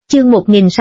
Chương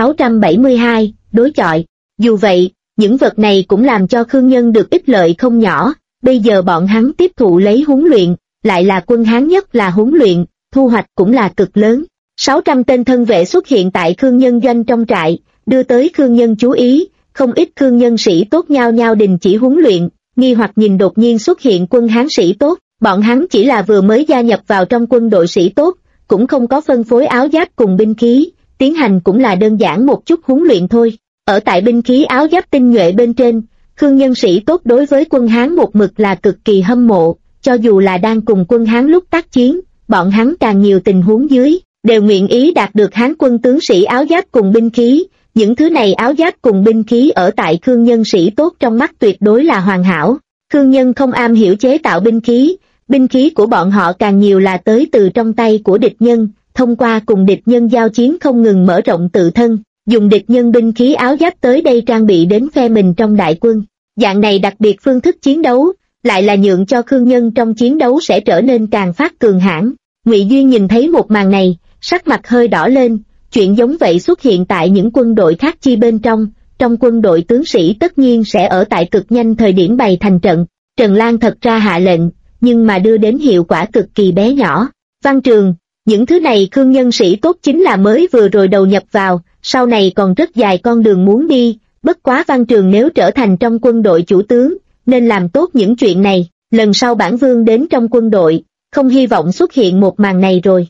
1672, đối chọi. Dù vậy, những vật này cũng làm cho Khương Nhân được ích lợi không nhỏ, bây giờ bọn hắn tiếp thụ lấy huấn luyện, lại là quân Hán nhất là huấn luyện, thu hoạch cũng là cực lớn. 600 tên thân vệ xuất hiện tại Khương Nhân doanh trong trại, đưa tới Khương Nhân chú ý, không ít Khương Nhân sĩ tốt nhao nhao đình chỉ huấn luyện, nghi hoặc nhìn đột nhiên xuất hiện quân Hán sĩ tốt, bọn hắn chỉ là vừa mới gia nhập vào trong quân đội sĩ tốt, cũng không có phân phối áo giáp cùng binh khí, tiến hành cũng là đơn giản một chút huấn luyện thôi. Ở tại binh khí áo giáp tinh nhuệ bên trên, Khương Nhân sĩ tốt đối với quân Hán một mực là cực kỳ hâm mộ, cho dù là đang cùng quân Hán lúc tác chiến, bọn hắn càng nhiều tình huống dưới, đều nguyện ý đạt được Hán quân tướng sĩ áo giáp cùng binh khí. Những thứ này áo giáp cùng binh khí ở tại Khương Nhân sĩ tốt trong mắt tuyệt đối là hoàn hảo. Khương Nhân không am hiểu chế tạo binh khí của bọn họ càng nhiều là tới từ trong tay của địch nhân, thông qua cùng địch nhân giao chiến không ngừng mở rộng tự thân, dùng địch nhân binh khí áo giáp tới đây trang bị đến phe mình trong đại quân. Dạng này đặc biệt phương thức chiến đấu, lại là nhượng cho Khương Nhân trong chiến đấu sẽ trở nên càng phát cường hãn. Ngụy Duyên nhìn thấy một màn này, sắc mặt hơi đỏ lên, chuyện giống vậy xuất hiện tại những quân đội khác chi bên trong quân đội tướng sĩ tất nhiên sẽ ở tại cực nhanh thời điểm bày thành trận. Trần Lan thật ra hạ lệnh, nhưng mà đưa đến hiệu quả cực kỳ bé nhỏ. Văn Trường, những thứ này Khương Nhân sĩ tốt chính là mới vừa rồi đầu nhập vào, sau này còn rất dài con đường muốn đi, bất quá Văn Trường nếu trở thành trong quân đội chủ tướng, nên làm tốt những chuyện này, lần sau bản vương đến trong quân đội, không hy vọng xuất hiện một màn này rồi.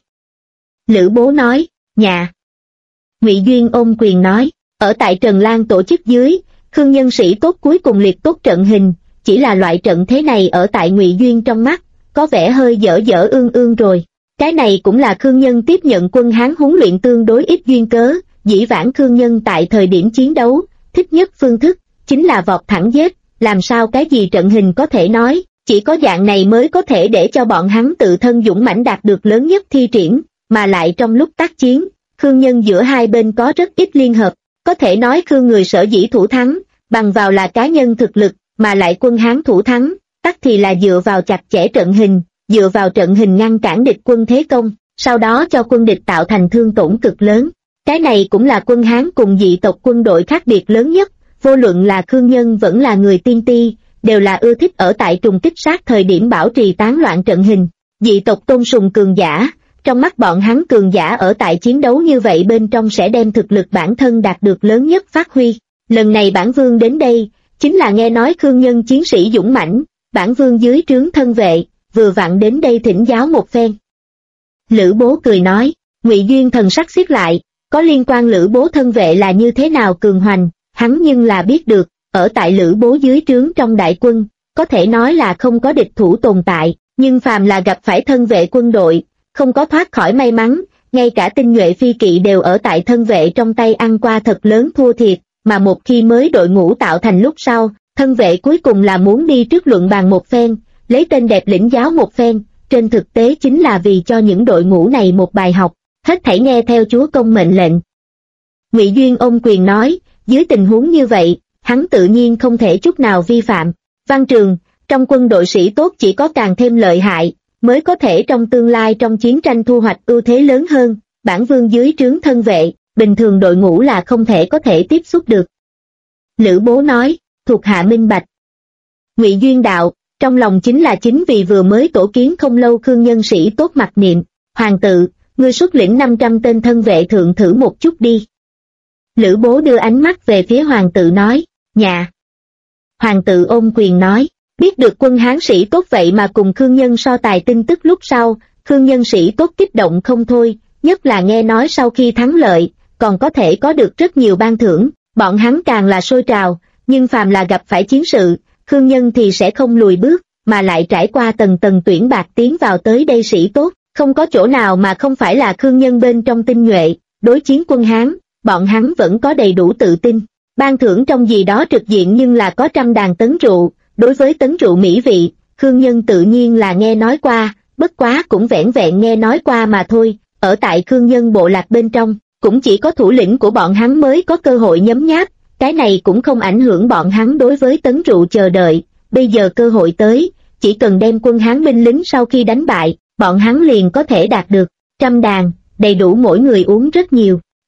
Lữ Bố nói, nhà. Ngụy Duyên ôm quyền nói, ở tại Trần Lan tổ chức dưới, Khương Nhân sĩ tốt cuối cùng liệt tốt trận hình, chỉ là loại trận thế này ở tại Ngụy Duyên trong mắt, có vẻ hơi dở dở ương ương rồi. Cái này cũng là Khương Nhân tiếp nhận quân Hán huấn luyện tương đối ít duyên cớ, dĩ vãng Khương Nhân tại thời điểm chiến đấu, thích nhất phương thức, chính là vọt thẳng giết, làm sao cái gì trận hình có thể nói, chỉ có dạng này mới có thể để cho bọn hắn tự thân dũng mãnh đạt được lớn nhất thi triển, mà lại trong lúc tác chiến, Khương Nhân giữa hai bên có rất ít liên hợp, có thể nói Khương người sở dĩ thủ thắng, bằng vào là cá nhân thực lực, mà lại quân Hán thủ thắng, tắc thì là dựa vào chặt chẽ trận hình, dựa vào trận hình ngăn cản địch quân thế công, sau đó cho quân địch tạo thành thương tổn cực lớn. Cái này cũng là quân Hán cùng dị tộc quân đội khác biệt lớn nhất, vô luận là Khương Nhân vẫn là người tiên ti, đều là ưa thích ở tại trùng kích sát thời điểm bảo trì tán loạn trận hình. Dị tộc tôn sùng cường giả, trong mắt bọn hắn cường giả ở tại chiến đấu như vậy bên trong sẽ đem thực lực bản thân đạt được lớn nhất phát huy. Lần này bản vương đến đây, chính là nghe nói Khương Nhân chiến sĩ dũng mãnh, bản vương dưới trướng thân vệ, vừa vặn đến đây thỉnh giáo một phen. Lữ Bố cười nói, Ngụy Duyên thần sắc siết lại, có liên quan Lữ Bố thân vệ là như thế nào cường hoành, hắn nhưng là biết được, ở tại Lữ Bố dưới trướng trong đại quân, có thể nói là không có địch thủ tồn tại, nhưng phàm là gặp phải thân vệ quân đội, không có thoát khỏi may mắn, ngay cả tinh nhuệ phi kỵ đều ở tại thân vệ trong tay ăn qua thật lớn thua thiệt, mà một khi mới đội ngũ tạo thành lúc sau, thân vệ cuối cùng là muốn đi trước luận bàn một phen, lấy tên đẹp lĩnh giáo một phen, trên thực tế chính là vì cho những đội ngũ này một bài học, hết thảy nghe theo chúa công mệnh lệnh. Ngụy Duyên ôm quyền nói, dưới tình huống như vậy, hắn tự nhiên không thể chút nào vi phạm. Văn Trường, trong quân đội sĩ tốt chỉ có càng thêm lợi hại, mới có thể trong tương lai trong chiến tranh thu hoạch ưu thế lớn hơn, bản vương dưới trướng thân vệ, bình thường đội ngũ là không thể có thể tiếp xúc được. Lữ Bố nói, thuộc hạ minh bạch. Ngụy Duyên đạo, trong lòng chính vì vừa mới tổ kiến không lâu Khương Nhân sĩ tốt mặc niệm, hoàng tự, ngươi xuất lĩnh 500 tên thân vệ thượng thử một chút đi. Lữ Bố đưa ánh mắt về phía hoàng tự nói, nhà. Hoàng tự ôm quyền nói, biết được quân Hán sĩ tốt vậy mà cùng Khương Nhân so tài tin tức lúc sau, Khương Nhân sĩ tốt kích động không thôi, nhất là nghe nói sau khi thắng lợi, còn có thể có được rất nhiều ban thưởng, bọn hắn càng là sôi trào, nhưng phàm là gặp phải chiến sự, Khương Nhân thì sẽ không lùi bước, mà lại trải qua tầng tầng tuyển bạt tiến vào tới đây sĩ tốt, không có chỗ nào mà không phải là Khương Nhân bên trong tinh nhuệ, đối chiến quân Hán, bọn hắn vẫn có đầy đủ tự tin. Ban thưởng trong gì đó trực diện nhưng là có 100 đàn tấn rượu, đối với tấn rượu mỹ vị, Khương Nhân tự nhiên là nghe nói qua, bất quá cũng vẻn vẹn nghe nói qua mà thôi, ở tại Khương Nhân bộ lạc bên trong, cũng chỉ có thủ lĩnh của bọn hắn mới có cơ hội nhấm nháp, cái này cũng không ảnh hưởng bọn hắn đối với tấn rượu chờ đợi, bây giờ cơ hội tới, chỉ cần đem quân Hán binh lính sau khi đánh bại, bọn hắn liền có thể đạt được 100 đàn, đầy đủ mỗi người uống rất nhiều.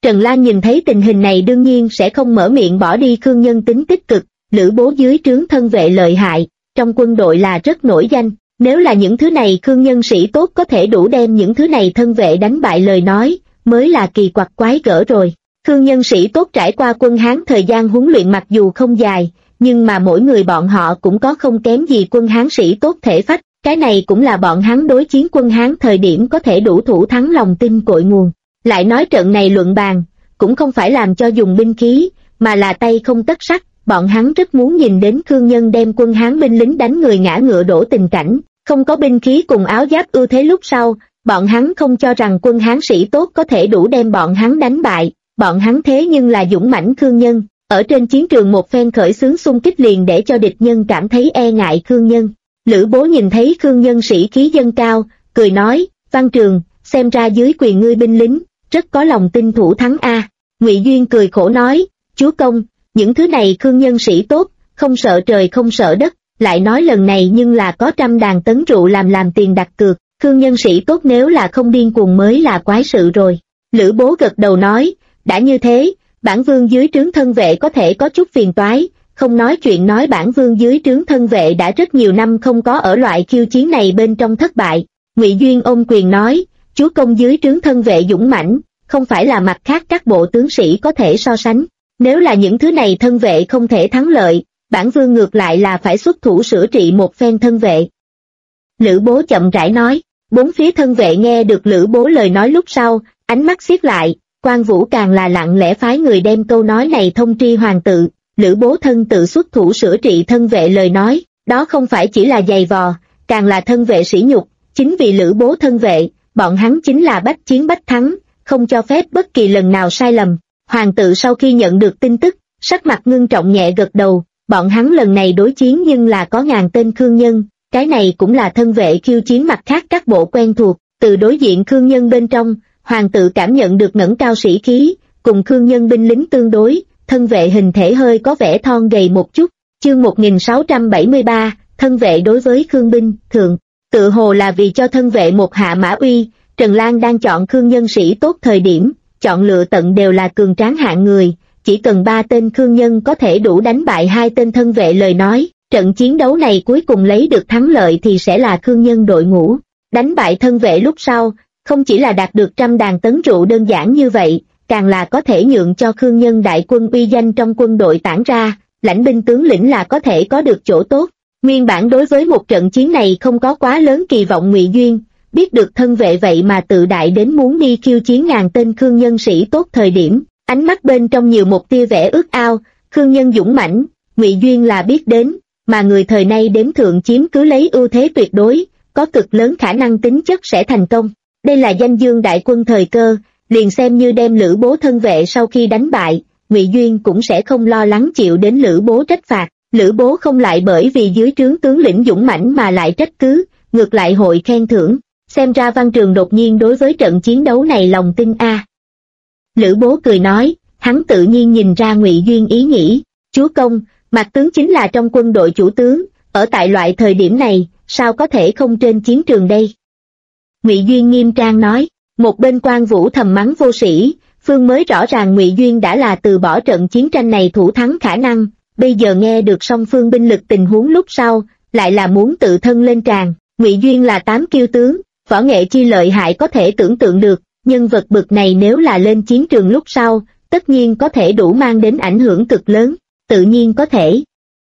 Trần Lan nhìn thấy tình hình này đương nhiên sẽ không mở miệng bỏ đi Khương Nhân tính tích cực, Lữ Bố dưới trướng thân vệ lợi hại, trong quân đội là rất nổi danh, nếu là những thứ này Khương Nhân sĩ tốt có thể đủ đem những thứ này thân vệ đánh bại lời nói, mới là kỳ quặc quái gở rồi. Khương Nhân sĩ tốt trải qua quân Hán thời gian huấn luyện mặc dù không dài, nhưng mà mỗi người bọn họ cũng có không kém gì quân Hán sĩ tốt thể phách, cái này cũng là bọn hắn đối chiến quân Hán thời điểm có thể đủ thủ thắng lòng tin cội nguồn. Lại nói trận này luận bàn, cũng không phải làm cho dùng binh khí, mà là tay không tất sắt, bọn hắn rất muốn nhìn đến Khương Nhân đem quân Hán binh lính đánh người ngã ngựa đổ tình cảnh, không có binh khí cùng áo giáp ưu thế lúc sau, bọn hắn không cho rằng quân Hán sĩ tốt có thể đủ đem bọn hắn đánh bại, bọn hắn thế nhưng là dũng mãnh Khương Nhân, ở trên chiến trường một phen khởi xướng xung kích liền để cho địch nhân cảm thấy e ngại Khương Nhân. Lữ Bố nhìn thấy Khương Nhân sĩ khí dâng cao, cười nói, Văn Trường, xem ra dưới quyền ngươi binh lính, rất có lòng tin thủ thắng a. Ngụy Duyên cười khổ nói, chúa công, những thứ này Khương Nhân sĩ tốt, không sợ trời không sợ đất, lại nói lần này nhưng là có 100 đàn tấn rượu làm tiền đặt cược, Khương Nhân sĩ tốt nếu là không điên cuồng mới là quái sự rồi. Lữ Bố gật đầu nói, đã như thế, bản vương dưới trướng thân vệ có thể có chút phiền toái, không nói chuyện nói bản vương dưới trướng thân vệ đã rất nhiều năm không có ở loại khiêu chiến này bên trong thất bại. Ngụy Duyên ôm quyền nói, chúa công dưới trướng thân vệ dũng mãnh, không phải là mặt khác các bộ tướng sĩ có thể so sánh. Nếu là những thứ này thân vệ không thể thắng lợi, bản vương ngược lại là phải xuất thủ sửa trị một phen thân vệ. Lữ Bố chậm rãi nói, bốn phía thân vệ nghe được Lữ Bố lời nói lúc sau, ánh mắt siết lại, Quan Vũ càng là lặng lẽ phái người đem câu nói này thông tri hoàng tự. Lữ Bố thân tự xuất thủ sửa trị thân vệ lời nói, đó không phải chỉ là giày vò, càng là thân vệ sỉ nhục, chính vì Lữ Bố thân vệ, bọn hắn chính là bách chiến bách thắng, không cho phép bất kỳ lần nào sai lầm. Hoàng tự sau khi nhận được tin tức, sắc mặt ngưng trọng nhẹ gật đầu, bọn hắn lần này đối chiến nhưng là có 1000 tên Khương Nhân, cái này cũng là thân vệ khiêu chiến mặt khác các bộ quen thuộc, từ đối diện Khương Nhân bên trong, hoàng tự cảm nhận được ngẩng cao sĩ khí, cùng Khương Nhân binh lính tương đối, thân vệ hình thể hơi có vẻ thon gầy một chút. Chương 1673, thân vệ đối với Khương binh, thượng, tự hồ là vì cho thân vệ một hạ mã uy, Trần Lan đang chọn Khương Nhân sĩ tốt thời điểm, chọn lựa tận đều là cường tráng hạng người, chỉ cần 3 tên Khương Nhân có thể đủ đánh bại 2 tên thân vệ lời nói, trận chiến đấu này cuối cùng lấy được thắng lợi thì sẽ là Khương Nhân đội ngũ. Đánh bại thân vệ lúc sau, không chỉ là đạt được 100 đàn tấn rượu đơn giản như vậy, càng là có thể nhượng cho Khương Nhân đại quân uy danh trong quân đội tản ra, lãnh binh tướng lĩnh là có thể có được chỗ tốt. Nguyên bản đối với một trận chiến này không có quá lớn kỳ vọng Ngụy Duyên, biết được thân vệ vậy mà tự đại đến muốn đi khiêu chiến 1000 tên Khương Nhân sĩ tốt thời điểm, ánh mắt bên trong nhiều một tia vẻ ước ao, Khương Nhân dũng mãnh, Ngụy Duyên là biết đến, mà người thời nay đếm thượng chiếm cứ lấy ưu thế tuyệt đối, có cực lớn khả năng tính chất sẽ thành công. Đây là danh dương đại quân thời cơ, liền xem như đem Lữ Bố thân vệ sau khi đánh bại, Ngụy Duyên cũng sẽ không lo lắng chịu đến Lữ Bố trách phạt. Lữ Bố không lại bởi vì dưới trướng tướng lĩnh dũng mãnh mà lại trách cứ, ngược lại hội khen thưởng. Xem ra Văn Trường đột nhiên đối với trận chiến đấu này lòng tin a. Lữ Bố cười nói, hắn tự nhiên nhìn ra Ngụy Duyên ý nghĩ, chúa công, Mạc tướng chính là trong quân đội chủ tướng, ở tại loại thời điểm này, sao có thể không trên chiến trường đây? Ngụy Duyên nghiêm trang nói, một bên Quan Vũ thầm mắng vô sĩ, phương mới rõ ràng Ngụy Duyên đã là từ bỏ trận chiến tranh này thủ thắng khả năng, bây giờ nghe được song phương binh lực tình huống lúc sau, lại là muốn tự thân lên tràng. Ngụy Duyên là 8 kiêu tướng, võ nghệ chi lợi hại có thể tưởng tượng được, nhân vật bực này nếu là lên chiến trường lúc sau, tất nhiên có thể đủ mang đến ảnh hưởng cực lớn, tự nhiên có thể.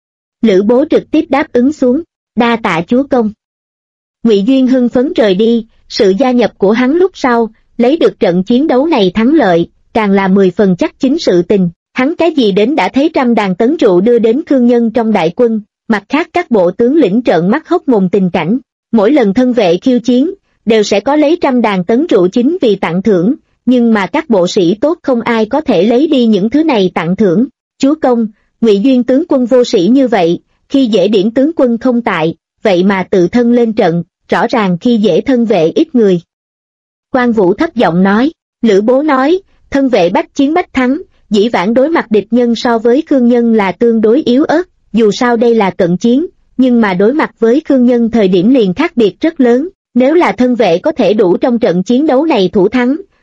Lữ Bố trực tiếp đáp ứng xuống, đa tạ chúa công. Ngụy Duyên hưng phấn rời đi, sự gia nhập của hắn lúc sau, lấy được trận chiến đấu này thắng lợi, càng là 10 phần chắc chính sự tình. Hắn cái gì đến đã thấy 100 đàn tấn rượu đưa đến Khương Nhân trong đại quân, mặt khác các bộ tướng lĩnh trợn mắt hốc mồm tình cảnh. Mỗi lần thân vệ khiêu chiến, đều sẽ có lấy 100 đàn tấn rượu chính vì tặng thưởng, nhưng mà các bộ sĩ tốt không ai có thể lấy đi những thứ này tặng thưởng. Chúa công, Ngụy Duyên tướng quân vô sĩ như vậy, khi dễ điển tướng quân không tại, vậy mà tự thân lên trận, rõ ràng khi dễ thân vệ ít người. Quan Vũ thấp giọng nói, Lữ Bố nói, thân vệ bách chiến bách thắng, dĩ vãng đối mặt địch nhân so với Khương Nhân là tương đối yếu ớt, dù sao đây là cận chiến, nhưng mà đối mặt với Khương Nhân thời điểm liền khác biệt rất lớn, nếu là thân vệ có thể đủ trong trận chiến đấu này thủ thắng,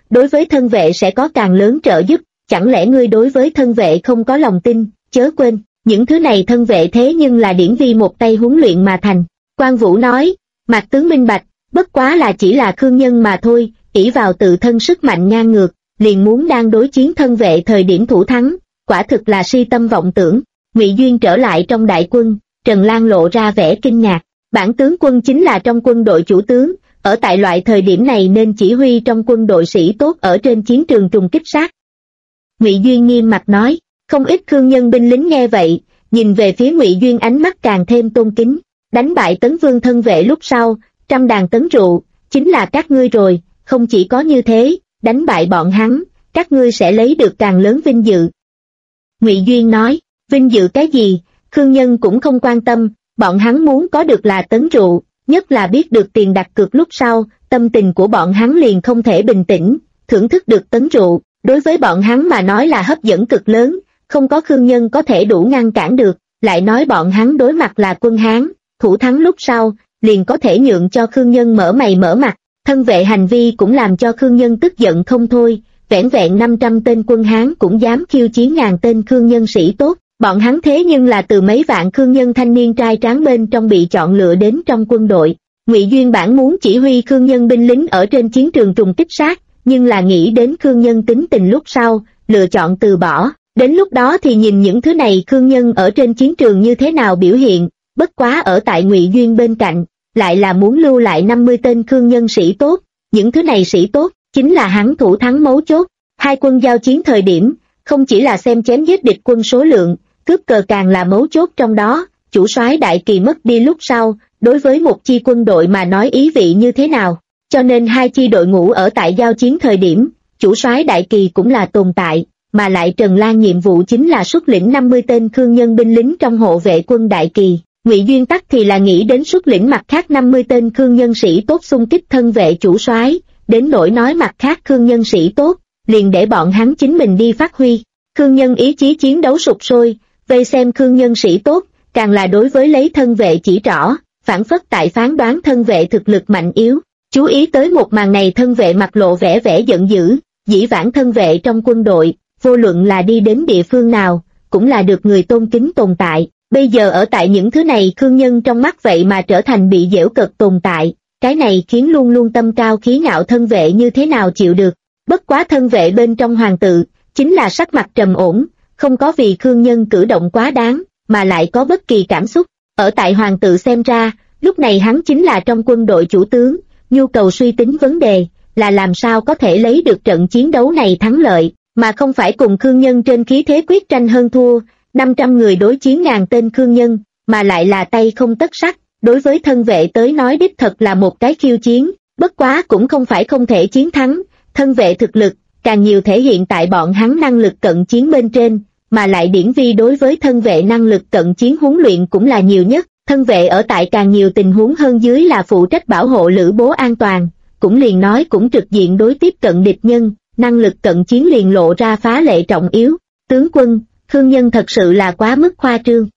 đối với thân vệ sẽ có càng lớn trợ giúp, chẳng lẽ ngươi đối với thân vệ không có lòng tin, chớ quên, những thứ này thân vệ thế nhưng là Điển Vi một tay huấn luyện mà thành. Quan Vũ nói, Mạc tướng minh bạch, bất quá là chỉ là khương nhân mà thôi, ỷ vào tự thân sức mạnh ngang ngược, liền muốn đang đối chiến thân vệ thời điểm thủ thắng, quả thực là si tâm vọng tưởng. Ngụy Duyên trở lại trong đại quân, Trần Lan lộ ra vẻ kinh ngạc, bản tướng quân chính là trong quân đội chủ tướng, ở tại loại thời điểm này nên chỉ huy trong quân đội sĩ tốt ở trên chiến trường trùng kích sát. Ngụy Duyên nghiêm mặt nói, không ít khương nhân binh lính nghe vậy, nhìn về phía Ngụy Duyên ánh mắt càng thêm tôn kính, đánh bại Tấn Vương thân vệ lúc sau, 100 đàn tấn rượu, chính là các ngươi rồi, không chỉ có như thế, đánh bại bọn hắn, các ngươi sẽ lấy được càng lớn vinh dự. Ngụy Duyên nói, vinh dự cái gì, khương nhân cũng không quan tâm, bọn hắn muốn có được là tấn rượu, nhất là biết được tiền đặt cược lúc sau, tâm tình của bọn hắn liền không thể bình tĩnh, thưởng thức được tấn rượu, đối với bọn hắn mà nói là hấp dẫn cực lớn, không có khương nhân có thể đủ ngăn cản được, lại nói bọn hắn đối mặt là quân Hán, thủ thắng lúc sau, liền có thể nhượng cho khương nhân mở mày mở mặt, thân vệ hành vi cũng làm cho khương nhân tức giận không thôi, vẻn vẹn 500 tên quân Hán cũng dám khiêu chiến ngàn tên khương nhân sĩ tốt, bọn hắn thế nhưng là từ mấy vạn khương nhân thanh niên trai tráng bên trong bị chọn lựa đến trong quân đội. Ngụy Duyên bản muốn chỉ huy khương nhân binh lính ở trên chiến trường trùng kích sát, nhưng là nghĩ đến khương nhân tính tình lúc sau, lựa chọn từ bỏ, đến lúc đó thì nhìn những thứ này khương nhân ở trên chiến trường như thế nào biểu hiện, bất quá ở tại Ngụy Duyên bên cạnh, lại là muốn lưu lại 50 tên khương nhân sĩ tốt, những thứ này sĩ tốt, chính là hắn thủ thắng mấu chốt. Hai quân giao chiến thời điểm, không chỉ là xem chém giết địch quân số lượng, cướp cờ càng là mấu chốt trong đó, chủ soái đại kỳ mất đi lúc sau, đối với một chi quân đội mà nói ý vị như thế nào, cho nên hai chi đội ngũ ở tại giao chiến thời điểm, chủ soái đại kỳ cũng là tồn tại, mà lại Trần Lan nhiệm vụ chính là xuất lĩnh 50 tên khương nhân binh lính trong hộ vệ quân đại kỳ. Ngụy Duyên Tắc thì là nghĩ đến xuất lĩnh mặt khác 50 tên khương nhân sĩ tốt xung kích thân vệ chủ soái, đến nỗi nói mặt khác khương nhân sĩ tốt, liền để bọn hắn chính mình đi phát huy. Khương nhân ý chí chiến đấu sục sôi, vây xem khương nhân sĩ tốt, càng là đối với lấy thân vệ chỉ trỏ, phản phất tại phán đoán thân vệ thực lực mạnh yếu. Chú ý tới một màn này thân vệ mặt lộ vẻ vẻ giận dữ, dĩ vãng thân vệ trong quân đội, vô luận là đi đến địa phương nào, cũng là được người tôn kính tồn tại. Bây giờ ở tại những thứ này khương nhân trong mắt vậy mà trở thành bị giễu cợt tồn tại, cái này khiến luôn luôn tâm cao khí ngạo thân vệ như thế nào chịu được. Bất quá thân vệ bên trong hoàng tự, chính là sắc mặt trầm ổn, không có vì khương nhân cử động quá đáng, mà lại có bất kỳ cảm xúc. Ở tại hoàng tự xem ra, lúc này hắn chính là trong quân đội chủ tướng, nhu cầu suy tính vấn đề, là làm sao có thể lấy được trận chiến đấu này thắng lợi, mà không phải cùng khương nhân trên khí thế quyết tranh hơn thua. 500 người đối chiến ngàn tên khương nhân, mà lại là tay không tất sắt, đối với thân vệ tới nói đích thật là một cái khiêu chiến, bất quá cũng không phải không thể chiến thắng, thân vệ thực lực, càng nhiều thể hiện tại bọn hắn năng lực cận chiến bên trên, mà lại Điển Vi đối với thân vệ năng lực cận chiến huấn luyện cũng là nhiều nhất, thân vệ ở tại càng nhiều tình huống hơn dưới là phụ trách bảo hộ lữ bố an toàn, cũng liền nói cũng trực diện đối tiếp cận địch nhân, năng lực cận chiến liền lộ ra phá lệ trọng yếu. Tướng quân, khương nhân thật sự là quá mức khoa trương.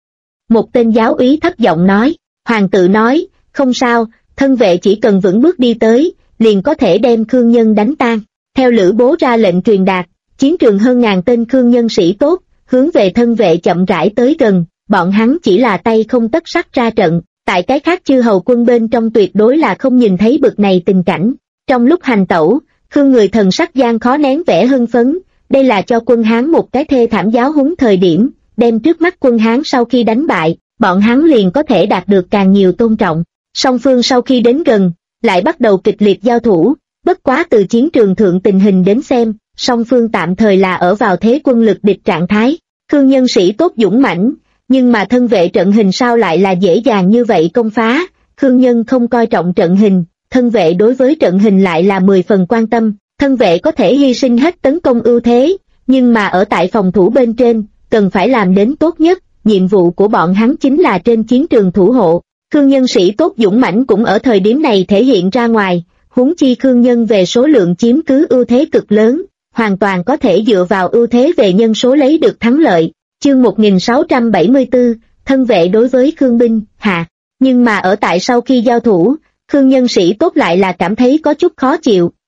Một tên giáo úy thấp giọng nói, hoàng tự nói, không sao, thân vệ chỉ cần vững bước đi tới, liền có thể đem khương nhân đánh tan. Theo lữ bố ra lệnh truyền đạt, chiến trường hơn ngàn tên khương nhân sĩ tốt, hướng về thân vệ chậm rãi tới gần, bọn hắn chỉ là tay không tất sắt ra trận, tại cái khác chư hầu quân bên trong tuyệt đối là không nhìn thấy bực này tình cảnh. Trong lúc hành tẩu, khương người thần sắc gian khó nén vẻ hưng phấn, đây là cho quân Hán một cái thê thảm giáo huấn thời điểm, đem trước mắt quân Hán sau khi đánh bại, bọn hắn liền có thể đạt được càng nhiều tôn trọng. Song phương sau khi đến gần, lại bắt đầu kịch liệt giao thủ, bất quá từ chiến trường thượng tình hình đến xem, song phương tạm thời là ở vào thế quân lực địch trạng thái. Khương nhân sĩ tốt dũng mãnh, nhưng mà thân vệ trận hình sao lại là dễ dàng như vậy công phá. Khương nhân không coi trọng trận hình, thân vệ đối với trận hình lại là 10 phần quan tâm. Thân vệ có thể hy sinh hết tấn công ưu thế, nhưng mà ở tại phòng thủ bên trên, cần phải làm đến tốt nhất, nhiệm vụ của bọn hắn chính là trên chiến trường thủ hộ. Khương nhân sĩ tốt dũng mãnh cũng ở thời điểm này thể hiện ra ngoài, huống chi khương nhân về số lượng chiếm cứ ưu thế cực lớn, hoàn toàn có thể dựa vào ưu thế về nhân số lấy được thắng lợi. Chương 1674, thân vệ đối với khương binh, hạ. Nhưng mà ở tại sau khi giao thủ, khương nhân sĩ tốt lại là cảm thấy có chút khó chịu,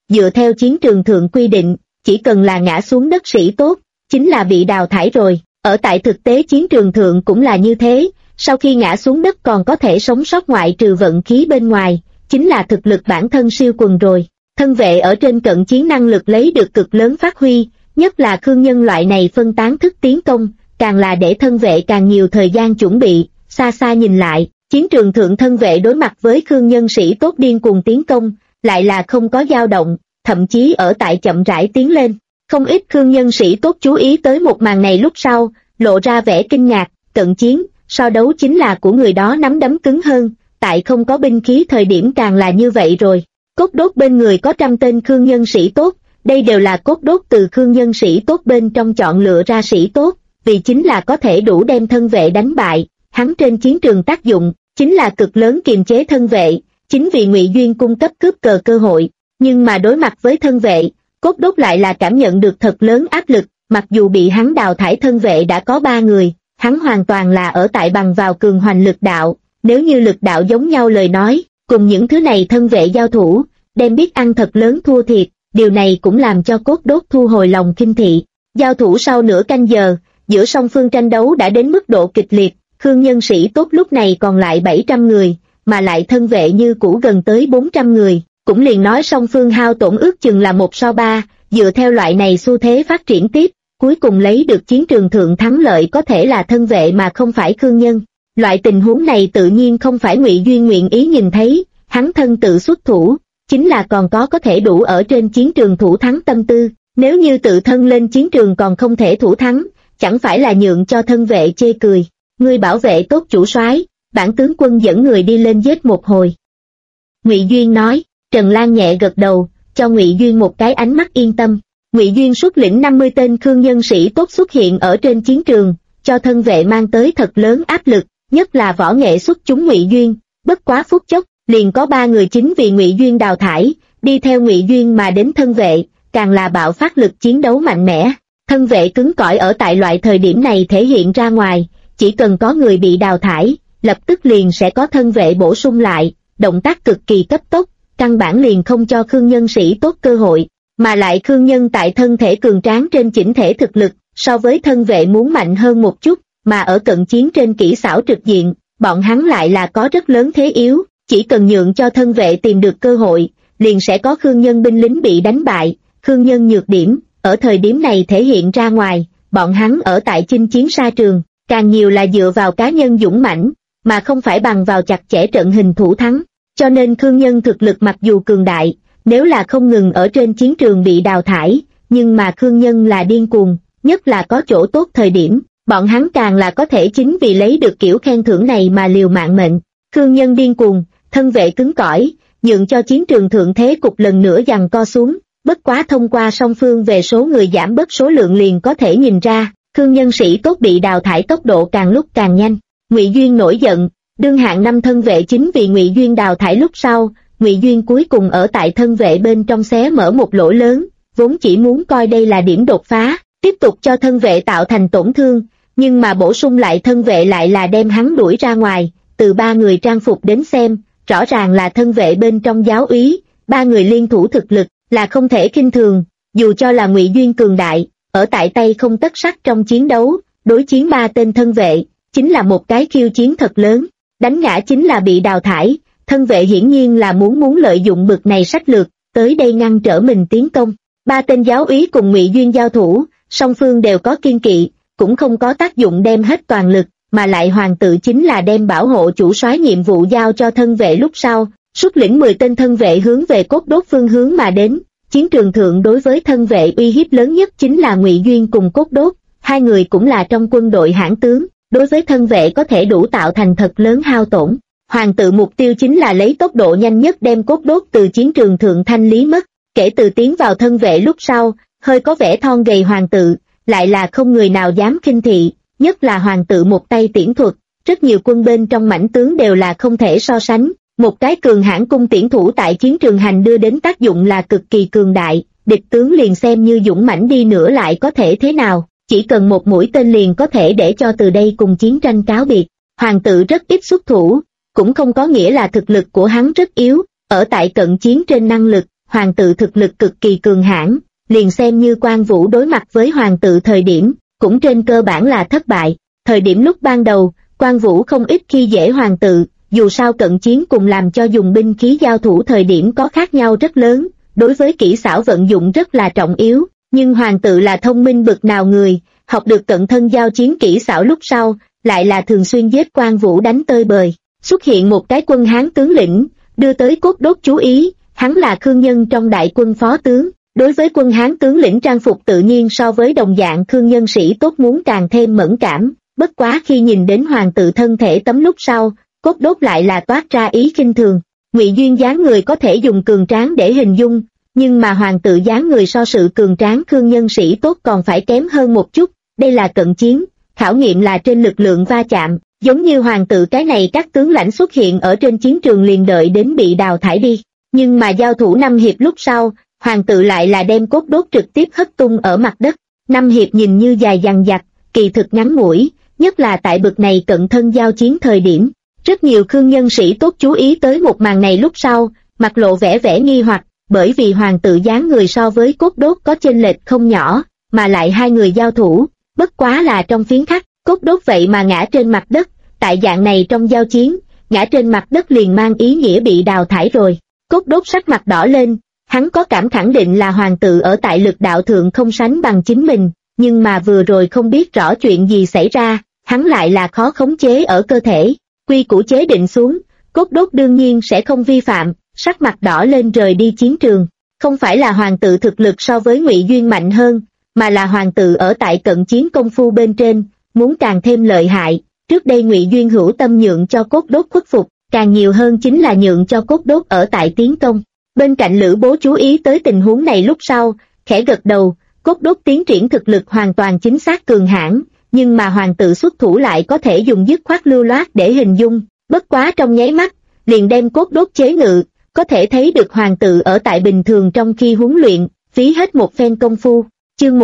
dựa theo chiến trường thượng quy định, chỉ cần là ngã xuống đất sĩ tốt, chính là bị đào thải rồi. Ở tại thực tế chiến trường thượng cũng là như thế, sau khi ngã xuống đất còn có thể sống sót ngoại trừ vận khí bên ngoài, chính là thực lực bản thân siêu quần rồi. Thân vệ ở trên cận chiến năng lực lấy được cực lớn phát huy, nhất là Khương Nhân loại này phân tán thức tiến công, càng là để thân vệ càng nhiều thời gian chuẩn bị. Xa xa nhìn lại, chiến trường thượng thân vệ đối mặt với Khương Nhân sĩ tốt điên cuồng tiến công, lại là không có dao động, thậm chí ở tại chậm rãi tiến lên. Không ít Khương Nhân sĩ tốt chú ý tới một màn này lúc sau, lộ ra vẻ kinh ngạc. Cận chiến, so đấu chính là của người đó nắm đấm cứng hơn, tại không có binh khí thời điểm càng là như vậy rồi. Cốt đốt bên người có 100 tên Khương Nhân sĩ tốt, đây đều là cốt đốt từ Khương Nhân sĩ tốt bên trong chọn lựa ra sĩ tốt, vì chính là có thể đủ đem thân vệ đánh bại. Hắn trên chiến trường tác dụng, chính là cực lớn kiềm chế thân vệ, chính vì Ngụy Duyên cung cấp cướp cờ cơ hội, nhưng mà đối mặt với thân vệ, cốt đốt lại là cảm nhận được thật lớn áp lực, mặc dù bị hắn đào thải thân vệ đã có 3 người, hắn hoàn toàn là ở tại bằng vào cường hoành lực đạo, nếu như lực đạo giống nhau lời nói, cùng những thứ này thân vệ giao thủ, đem biết ăn thật lớn thua thiệt, điều này cũng làm cho cốt đốt thu hồi lòng khinh thị. Giao thủ sau nửa canh giờ, giữa song phương tranh đấu đã đến mức độ kịch liệt, Khương Nhân sĩ tốt lúc này còn lại 700 người, mà lại thân vệ như cũ gần tới 400 người, cũng liền nói song phương hao tổn ước chừng là 1-3, dựa theo loại này xu thế phát triển tiếp, cuối cùng lấy được chiến trường thượng thắng lợi có thể là thân vệ mà không phải Khương Nhân. Loại tình huống này tự nhiên không phải Ngụy Duyên nguyện ý nhìn thấy, hắn thân tự xuất thủ, chính là còn có thể đủ ở trên chiến trường thủ thắng tâm tư, nếu như tự thân lên chiến trường còn không thể thủ thắng, chẳng phải là nhượng cho thân vệ chê cười. Ngươi bảo vệ tốt chủ soái, bản tướng quân dẫn người đi lên giết một hồi. Ngụy Duyên nói. Trần Lan nhẹ gật đầu, cho Ngụy Duyên một cái ánh mắt yên tâm. Ngụy Duyên xuất lĩnh 50 tên Khương Nhân sĩ tốt xuất hiện ở trên chiến trường, cho thân vệ mang tới thật lớn áp lực, nhất là võ nghệ xuất chúng Ngụy Duyên, bất quá phút chốc, liền có 3 người chính vì Ngụy Duyên đào thải, đi theo Ngụy Duyên mà đến thân vệ, càng là bạo phát lực chiến đấu mạnh mẽ. Thân vệ cứng cỏi ở tại loại thời điểm này thể hiện ra ngoài, chỉ cần có người bị đào thải, lập tức liền sẽ có thân vệ bổ sung lại, động tác cực kỳ cấp tốc, căn bản liền không cho Khương Nhân sĩ tốt cơ hội, mà lại Khương Nhân tại thân thể cường tráng trên chỉnh thể thực lực, so với thân vệ muốn mạnh hơn một chút, mà ở cận chiến trên kỹ xảo trực diện, bọn hắn lại là có rất lớn thế yếu, chỉ cần nhượng cho thân vệ tìm được cơ hội, liền sẽ có Khương Nhân binh lính bị đánh bại. Khương Nhân nhược điểm, ở thời điểm này thể hiện ra ngoài, bọn hắn ở tại chinh chiến sa trường, càng nhiều là dựa vào cá nhân dũng mãnh, mà không phải bằng vào chặt chẽ trận hình thủ thắng. Cho nên Khương Nhân thực lực mặc dù cường đại, nếu là không ngừng ở trên chiến trường bị đào thải, nhưng mà Khương Nhân là điên cuồng, nhất là có chỗ tốt thời điểm, bọn hắn càng là có thể chính vì lấy được kiểu khen thưởng này mà liều mạng mệnh. Khương Nhân điên cuồng, thân vệ cứng cỏi, nhượng cho chiến trường thượng thế cục lần nữa giằng co xuống, bất quá thông qua song phương về số người giảm bớt số lượng liền có thể nhìn ra, Khương Nhân sĩ tốt bị đào thải tốc độ càng lúc càng nhanh. Ngụy Duyên nổi giận, đương hạng 5 thân vệ chính vì Ngụy Duyên đào thải lúc sau, Ngụy Duyên cuối cùng ở tại thân vệ bên trong xé mở một lỗ lớn, vốn chỉ muốn coi đây là điểm đột phá, tiếp tục cho thân vệ tạo thành tổn thương, nhưng mà bổ sung lại thân vệ lại là đem hắn đuổi ra ngoài. Từ 3 người trang phục đến xem, rõ ràng là thân vệ bên trong giáo úy, 3 người liên thủ thực lực là không thể khinh thường, dù cho là Ngụy Duyên cường đại, ở tại tay không tất sắt trong chiến đấu, đối chiến 3 tên thân vệ, chính là một cái khiêu chiến thật lớn. Đánh ngã chính là bị đào thải, thân vệ hiển nhiên là muốn lợi dụng bực này sách lược, tới đây ngăn trở mình tiến công. 3 tên giáo úy cùng Ngụy Duyên giao thủ, song phương đều có kiên kỵ, cũng không có tác dụng đem hết toàn lực, mà lại hoàng tự chính là đem bảo hộ chủ soái nhiệm vụ giao cho thân vệ lúc sau, xuất lĩnh 10 tên thân vệ hướng về cốt đốt phương hướng mà đến. Chiến trường thượng đối với thân vệ uy hiếp lớn nhất chính là Ngụy Duyên cùng cốt đốt, 2 người cũng là trong quân đội hãn tướng, đối với thân vệ có thể đủ tạo thành thật lớn hao tổn. Hoàng tự mục tiêu chính là lấy tốc độ nhanh nhất đem cốt đốt từ chiến trường thượng thanh lý mất. Kể từ tiến vào thân vệ lúc sau, hơi có vẻ thon gầy hoàng tự, lại là không người nào dám khinh thị, nhất là hoàng tự một tay tiễn thuật, rất nhiều quân bên trong mãnh tướng đều là không thể so sánh. Một cái cường hãn cung tiễn thủ tại chiến trường hành đưa đến tác dụng là cực kỳ cường đại, địch tướng liền xem như dũng mãnh đi nữa lại có thể thế nào, chỉ cần một mũi tên liền có thể để cho từ đây cùng chiến tranh cáo biệt. Hoàng tự rất ít xuất thủ, cũng không có nghĩa là thực lực của hắn rất yếu, ở tại cận chiến trên năng lực, hoàng tự thực lực cực kỳ cường hãn, liền xem như Quan Vũ đối mặt với hoàng tự thời điểm, cũng trên cơ bản là thất bại. Thời điểm lúc ban đầu, Quan Vũ không ít khi dễ hoàng tự, dù sao cận chiến cùng làm cho dùng binh khí giao thủ thời điểm có khác nhau rất lớn, đối với kỹ xảo vận dụng rất là trọng yếu, nhưng hoàng tự là thông minh bực nào người, học được cận thân giao chiến kỹ xảo lúc sau, lại là thường xuyên giết Quan Vũ đánh tơi bời. Xuất hiện một cái quân Hán tướng lĩnh, đưa tới Cốt Đốt chú ý, hắn là Khương Nhân trong đại quân phó tướng. Đối với quân Hán tướng lĩnh trang phục tự nhiên so với đồng dạng Khương Nhân sĩ tốt muốn càng thêm mẫn cảm, bất quá khi nhìn đến hoàng tự thân thể tấm lúc sau, Cốt Đốt lại là toát ra ý khinh thường. Ngụy Duyên dáng người có thể dùng cường tráng để hình dung, nhưng mà hoàng tự dáng người so sự cường tráng Khương Nhân sĩ tốt còn phải kém hơn một chút, đây là cận chiến, khảo nghiệm là trên lực lượng va chạm, giống như hoàng tự cái này các tướng lãnh xuất hiện ở trên chiến trường liền đợi đến bị đào thải đi, nhưng mà giao thủ 5 hiệp lúc sau, hoàng tự lại là đem Cốt Đốt trực tiếp hất tung ở mặt đất. 5 hiệp nhìn như dài dằng dặc, kỳ thực ngắn ngủi, nhất là tại bực này cận thân giao chiến thời điểm. Rất nhiều Khương Nhân sĩ tốt chú ý tới một màn này lúc sau, mặt lộ vẻ nghi hoặc, bởi vì hoàng tự dáng người so với Cốt Đốt có chênh lệch không nhỏ, mà lại hai người giao thủ, bất quá là trong phiến khắc, Cốt Đốt vậy mà ngã trên mặt đất, tại dạng này trong giao chiến, ngã trên mặt đất liền mang ý nghĩa bị đào thải rồi. Cốt Đốt sắc mặt đỏ lên, hắn có cảm khẳng định là hoàng tự ở tại lực đạo thượng không sánh bằng chính mình, nhưng mà vừa rồi không biết rõ chuyện gì xảy ra, hắn lại là khó khống chế ở cơ thể. Quy củ chế định xuống, Cốt Đốt đương nhiên sẽ không vi phạm, sắc mặt đỏ lên rời đi chiến trường. Không phải là hoàng tự thực lực so với Ngụy Duyên mạnh hơn, mà là hoàng tự ở tại cận chiến công phu bên trên, muốn càng thêm lợi hại. Trước đây Ngụy Duyên hữu tâm nhượng cho Cốt Đốt khuất phục, càng nhiều hơn chính là nhượng cho Cốt Đốt ở tại tiến công. Bên cạnh Lữ Bố chú ý tới tình huống này lúc sau, khẽ gật đầu, Cốt Đốt tiến triển thực lực hoàn toàn chính xác cường hãn, nhưng mà hoàng tự xuất thủ lại có thể dùng dứt khoát lưu loát để hình dung, bất quá trong nháy mắt, liền đem Cốt Đốt chế ngự, có thể thấy được hoàng tự ở tại bình thường trong khi huấn luyện, phí hết một phen công phu. Chương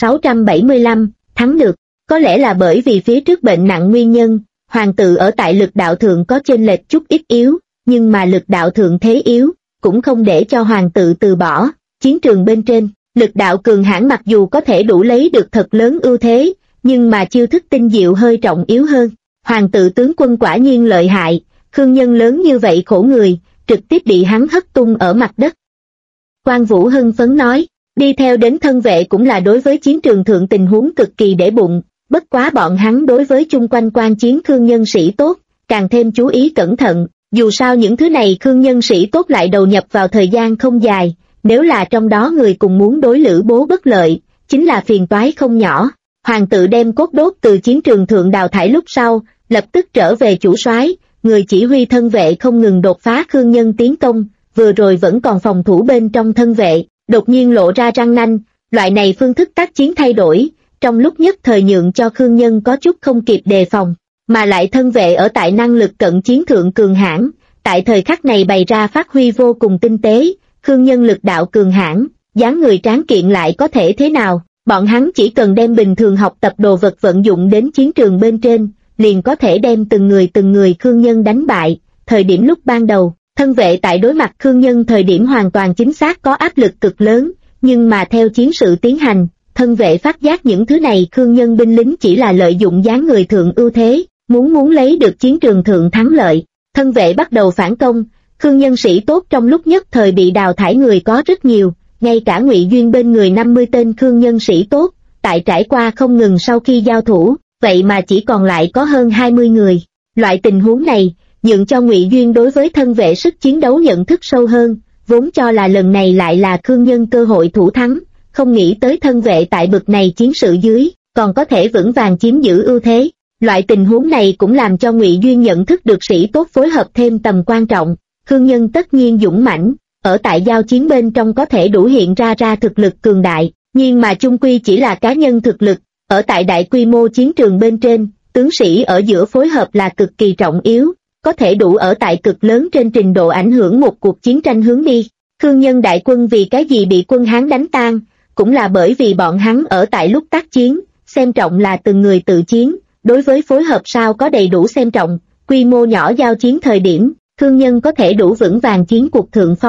1675, thắng được, có lẽ là bởi vì phía trước bệnh nặng nguyên nhân, hoàng tự ở tại lực đạo thượng có chênh lệch chút ít yếu, nhưng mà lực đạo thượng thế yếu, cũng không để cho hoàng tự từ bỏ. Chiến trường bên trên, lực đạo cường hãn mặc dù có thể đủ lấy được thật lớn ưu thế, nhưng mà chiêu thức tinh diệu hơi trọng yếu hơn. Hoàng tự tướng quân quả nhiên lợi hại, Khương Nhân lớn như vậy khổ người, trực tiếp bị hắn hất tung ở mặt đất. Quan Vũ hưng phấn nói, đi theo đến thân vệ cũng là đối với chiến trường thượng tình huống cực kỳ để bụng, bất quá bọn hắn đối với chung quanh quan chiến Khương Nhân sĩ tốt, càng thêm chú ý cẩn thận, dù sao những thứ này Khương Nhân sĩ tốt lại đầu nhập vào thời gian không dài, nếu là trong đó người cùng muốn đối Lữ Bố bất lợi, chính là phiền toái không nhỏ. Hoàng tự đem Cốt Đốt từ chiến trường thượng đào thải lúc sau, lập tức trở về chủ soái, người chỉ huy thân vệ không ngừng đột phá Khương Nhân tiến công, vừa rồi vẫn còn phòng thủ bên trong thân vệ, đột nhiên lộ ra răng nanh, loại này phương thức tác chiến thay đổi, trong lúc nhất thời nhượng cho Khương Nhân có chút không kịp đề phòng, mà lại thân vệ ở tại năng lực cận chiến thượng cường hãn, tại thời khắc này bày ra phát huy vô cùng tinh tế. Khương Nhân lực đạo cường hãn, dáng người tráng kiện lại có thể thế nào, bọn hắn chỉ cần đem bình thường học tập đồ vật vận dụng đến chiến trường bên trên, liền có thể đem từng người Khương Nhân đánh bại. Thời điểm lúc ban đầu, thân vệ tại đối mặt Khương Nhân thời điểm hoàn toàn chính xác có áp lực cực lớn, nhưng mà theo chiến sự tiến hành, thân vệ phát giác những thứ này Khương Nhân binh lính chỉ là lợi dụng dáng người thượng ưu thế, muốn lấy được chiến trường thượng thắng lợi. Thân vệ bắt đầu phản công, Khương Nhân sĩ tốt trong lúc nhất thời bị đào thải người có rất nhiều, ngay cả Ngụy Duyên bên người 50 tên Khương Nhân sĩ tốt, tại trải qua không ngừng sau khi giao thủ, vậy mà chỉ còn lại có hơn 20 người. Loại tình huống này, nhượng cho Ngụy Duyên đối với thân vệ sức chiến đấu nhận thức sâu hơn, vốn cho là lần này lại là Khương Nhân cơ hội thủ thắng, không nghĩ tới thân vệ tại bực này chiến sự dưới, còn có thể vững vàng chiếm giữ ưu thế. Loại tình huống này cũng làm cho Ngụy Duyên nhận thức được sĩ tốt phối hợp thêm tầm quan trọng. Khương Nhân tất nhiên dũng mãnh, ở tại giao chiến bên trong có thể đủ hiện ra thực lực cường đại, nhưng mà chung quy chỉ là cá nhân thực lực, ở tại đại quy mô chiến trường bên trên, tướng sĩ ở giữa phối hợp là cực kỳ trọng yếu, có thể đủ ở tại cực lớn trên trình độ ảnh hưởng một cuộc chiến tranh hướng đi. Khương Nhân đại quân vì cái gì bị quân Hán đánh tan, cũng là bởi vì bọn hắn ở tại lúc tác chiến, xem trọng là từng người tự chiến, đối với phối hợp sao có đầy đủ xem trọng, quy mô nhỏ giao chiến thời điểm, Khương Nhân có thể đủ vững vàng chiến cuộc thượng phong.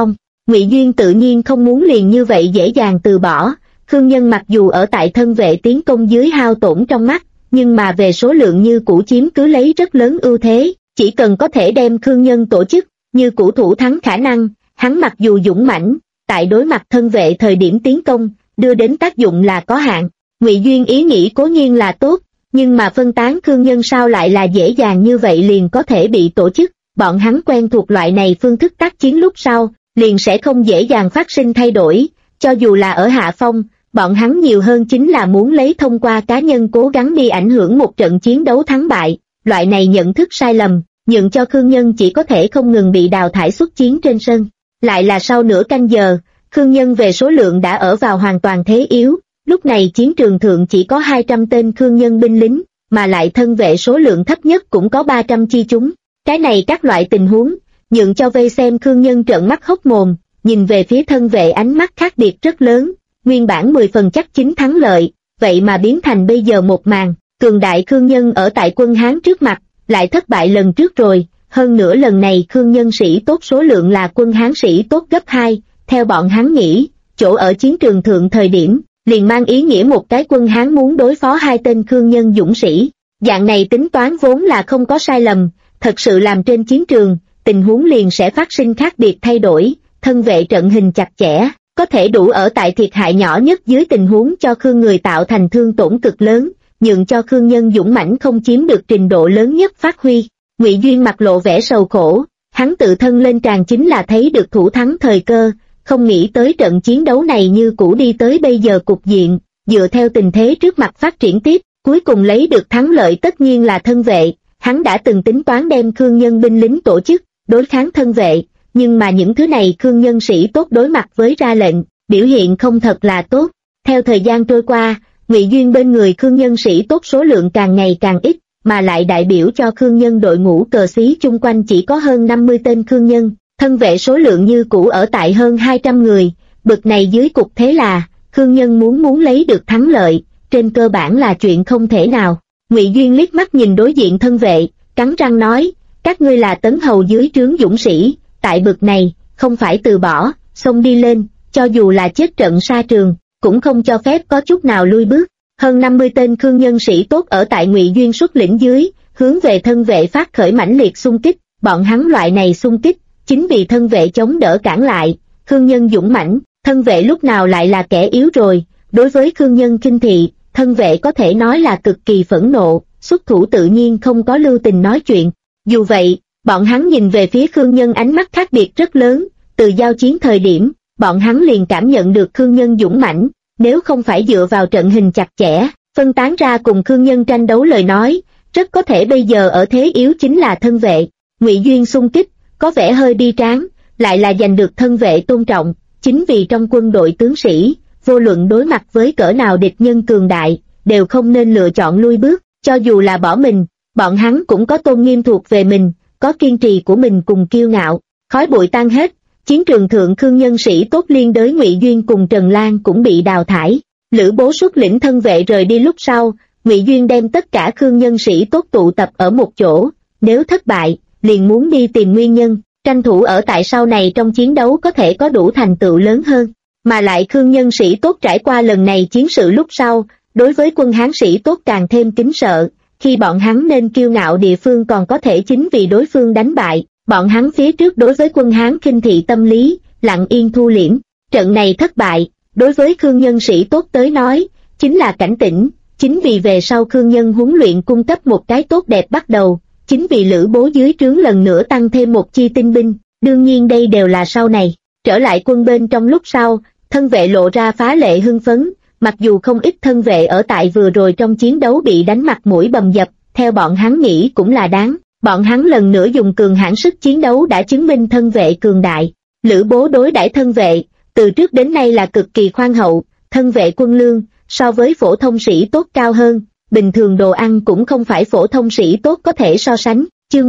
Ngụy Duyên tự nhiên không muốn liền như vậy dễ dàng từ bỏ. Khương Nhân mặc dù ở tại thân vệ tiến công dưới hao tổn trong mắt, nhưng mà về số lượng như cũ chiếm cứ lấy rất lớn ưu thế, chỉ cần có thể đem Khương Nhân tổ chức, như cũ thủ thắng khả năng, hắn mặc dù dũng mãnh, tại đối mặt thân vệ thời điểm tiến công, đưa đến tác dụng là có hạn. Ngụy Duyên ý nghĩ cố nhiên là tốt, nhưng mà phân tán Khương Nhân sao lại là dễ dàng như vậy liền có thể bị tổ chức, bọn hắn quen thuộc loại này phương thức tác chiến lúc sau, liền sẽ không dễ dàng phát sinh thay đổi, cho dù là ở hạ phong, bọn hắn nhiều hơn chính là muốn lấy thông qua cá nhân cố gắng đi ảnh hưởng một trận chiến đấu thắng bại, loại này nhận thức sai lầm, nhượng cho Khương Nhân chỉ có thể không ngừng bị đào thải xuất chiến trên sân. Lại là sau nửa canh giờ, Khương Nhân về số lượng đã ở vào hoàn toàn thế yếu, lúc này chiến trường thượng chỉ có 200 tên Khương Nhân binh lính, mà lại thân vệ số lượng thấp nhất cũng có 300 chi chúng. Cái này các loại tình huống, nhượng cho vây xem Khương Nhân trợn mắt hốc mồm, nhìn về phía thân vệ ánh mắt khác biệt rất lớn, nguyên bản 10 phần chắc chính thắng lợi, vậy mà biến thành bây giờ một màn, cường đại Khương Nhân ở tại quân Hán trước mặt, lại thất bại lần trước rồi, hơn nữa lần này Khương Nhân sĩ tốt số lượng là quân Hán sĩ tốt gấp 2, theo bọn hắn nghĩ, chỗ ở chiến trường thượng thời điểm, liền mang ý nghĩa một cái quân Hán muốn đối phó 2 tên Khương Nhân dũng sĩ, dạng này tính toán vốn là không có sai lầm, thật sự làm trên chiến trường, tình huống liền sẽ phát sinh khác biệt thay đổi, thân vệ trận hình chặt chẽ, có thể đủ ở tại thiệt hại nhỏ nhất dưới tình huống cho Khương người tạo thành thương tổn cực lớn, nhượng cho Khương Nhân dũng mãnh không chiếm được trình độ lớn nhất phát huy. Ngụy Duyên mặt lộ vẻ sầu khổ, hắn tự thân lên tràng chính là thấy được thủ thắng thời cơ, không nghĩ tới trận chiến đấu này như cũ đi tới bây giờ cục diện, dựa theo tình thế trước mặt phát triển tiếp, cuối cùng lấy được thắng lợi tất nhiên là thân vệ, hắn đã từng tính toán đem Khương Nhân binh lính tổ chức, đối kháng thân vệ, nhưng mà những thứ này Khương Nhân sĩ tốt đối mặt với ra lệnh, biểu hiện không thật là tốt. Theo thời gian trôi qua, Ngụy Duyên bên người Khương Nhân sĩ tốt số lượng càng ngày càng ít, mà lại đại biểu cho Khương Nhân đội ngũ cờ xí chung quanh chỉ có hơn 50 tên Khương Nhân, thân vệ số lượng như cũ ở tại hơn 200 người, bực này dưới cục thế là, Khương Nhân muốn lấy được thắng lợi, trên cơ bản là chuyện không thể nào. Ngụy Duyên liếc mắt nhìn đối diện thân vệ, cắn răng nói, các ngươi là tấn hầu dưới trướng dũng sĩ, tại bực này, không phải từ bỏ, xông đi lên, cho dù là chết trận sa trường, cũng không cho phép có chút nào lui bước. Hơn 50 tên Khương Nhân sĩ tốt ở tại Ngụy Duyên xuất lĩnh dưới, hướng về thân vệ phát khởi mãnh liệt xung kích, bọn hắn loại này xung kích, chính vì thân vệ chống đỡ cản lại, Khương Nhân dũng mãnh, thân vệ lúc nào lại là kẻ yếu rồi, đối với Khương Nhân khinh thị, thân vệ có thể nói là cực kỳ phẫn nộ, xuất thủ tự nhiên không có lưu tình nói chuyện. Dù vậy, bọn hắn nhìn về phía Khương Nhân ánh mắt khác biệt rất lớn, từ giao chiến thời điểm, bọn hắn liền cảm nhận được Khương Nhân dũng mãnh, nếu không phải dựa vào trận hình chặt chẽ, phân tán ra cùng Khương Nhân tranh đấu lời nói, rất có thể bây giờ ở thế yếu chính là thân vệ. Ngụy Duyên xung kích, có vẻ hơi bi tráng, lại là giành được thân vệ tôn trọng, chính vì trong quân đội tướng sĩ, vô luận đối mặt với cỡ nào địch nhân cường đại, đều không nên lựa chọn lui bước, cho dù là bỏ mình, bọn hắn cũng có tôn nghiêm thuộc về mình, có kiên trì của mình cùng kiêu ngạo. Khói bụi tan hết, chiến trường thượng Khương Nhân sĩ tốt liên đới Ngụy Duyên cùng Trần Lan cũng bị đào thải. Lữ Bố xuất lĩnh thân vệ rời đi lúc sau, Ngụy Duyên đem tất cả Khương Nhân sĩ tốt tụ tập ở một chỗ, nếu thất bại, liền muốn đi tìm nguyên nhân, tranh thủ ở tại sau này trong chiến đấu có thể có đủ thành tựu lớn hơn. Mà lại Khương Nhân sĩ tốt trải qua lần này chiến sự lúc sau, đối với quân Hán sĩ tốt càng thêm kính sợ, khi bọn hắn nên kiêu ngạo địa phương còn có thể chính vì đối phương đánh bại, bọn hắn phía trước đối với quân Hán khinh thị tâm lý, lặng yên thu liễm. Trận này thất bại, đối với Khương Nhân sĩ tốt tới nói, chính là cảnh tỉnh, chính vì về sau Khương Nhân huấn luyện cung cấp một cái tốt đẹp bắt đầu, chính vì Lữ Bố dưới trướng lần nữa tăng thêm một chi tinh binh, đương nhiên đây đều là sau này. Trở lại quân bên trong lúc sau, thân vệ lộ ra phá lệ hưng phấn, mặc dù không ít thân vệ ở tại vừa rồi trong chiến đấu bị đánh mặt mũi bầm dập, theo bọn hắn nghĩ cũng là đáng, bọn hắn lần nữa dùng cường hãn sức chiến đấu đã chứng minh thân vệ cường đại. Lữ Bố đối đãi thân vệ, từ trước đến nay là cực kỳ khoan hậu, thân vệ quân lương, so với phổ thông sĩ tốt cao hơn, bình thường đồ ăn cũng không phải phổ thông sĩ tốt có thể so sánh. Chương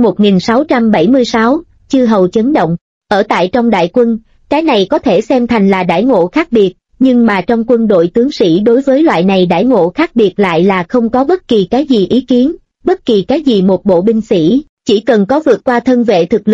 1676, chư hầu chấn động, ở tại trong đại quân, cái này có thể xem thành là đãi ngộ khác biệt, nhưng mà trong quân đội tướng sĩ đối với loại này đãi ngộ khác biệt lại là không có bất kỳ cái gì ý kiến, bất kỳ cái gì một bộ binh sĩ, chỉ cần có vượt qua thân vệ thực lực,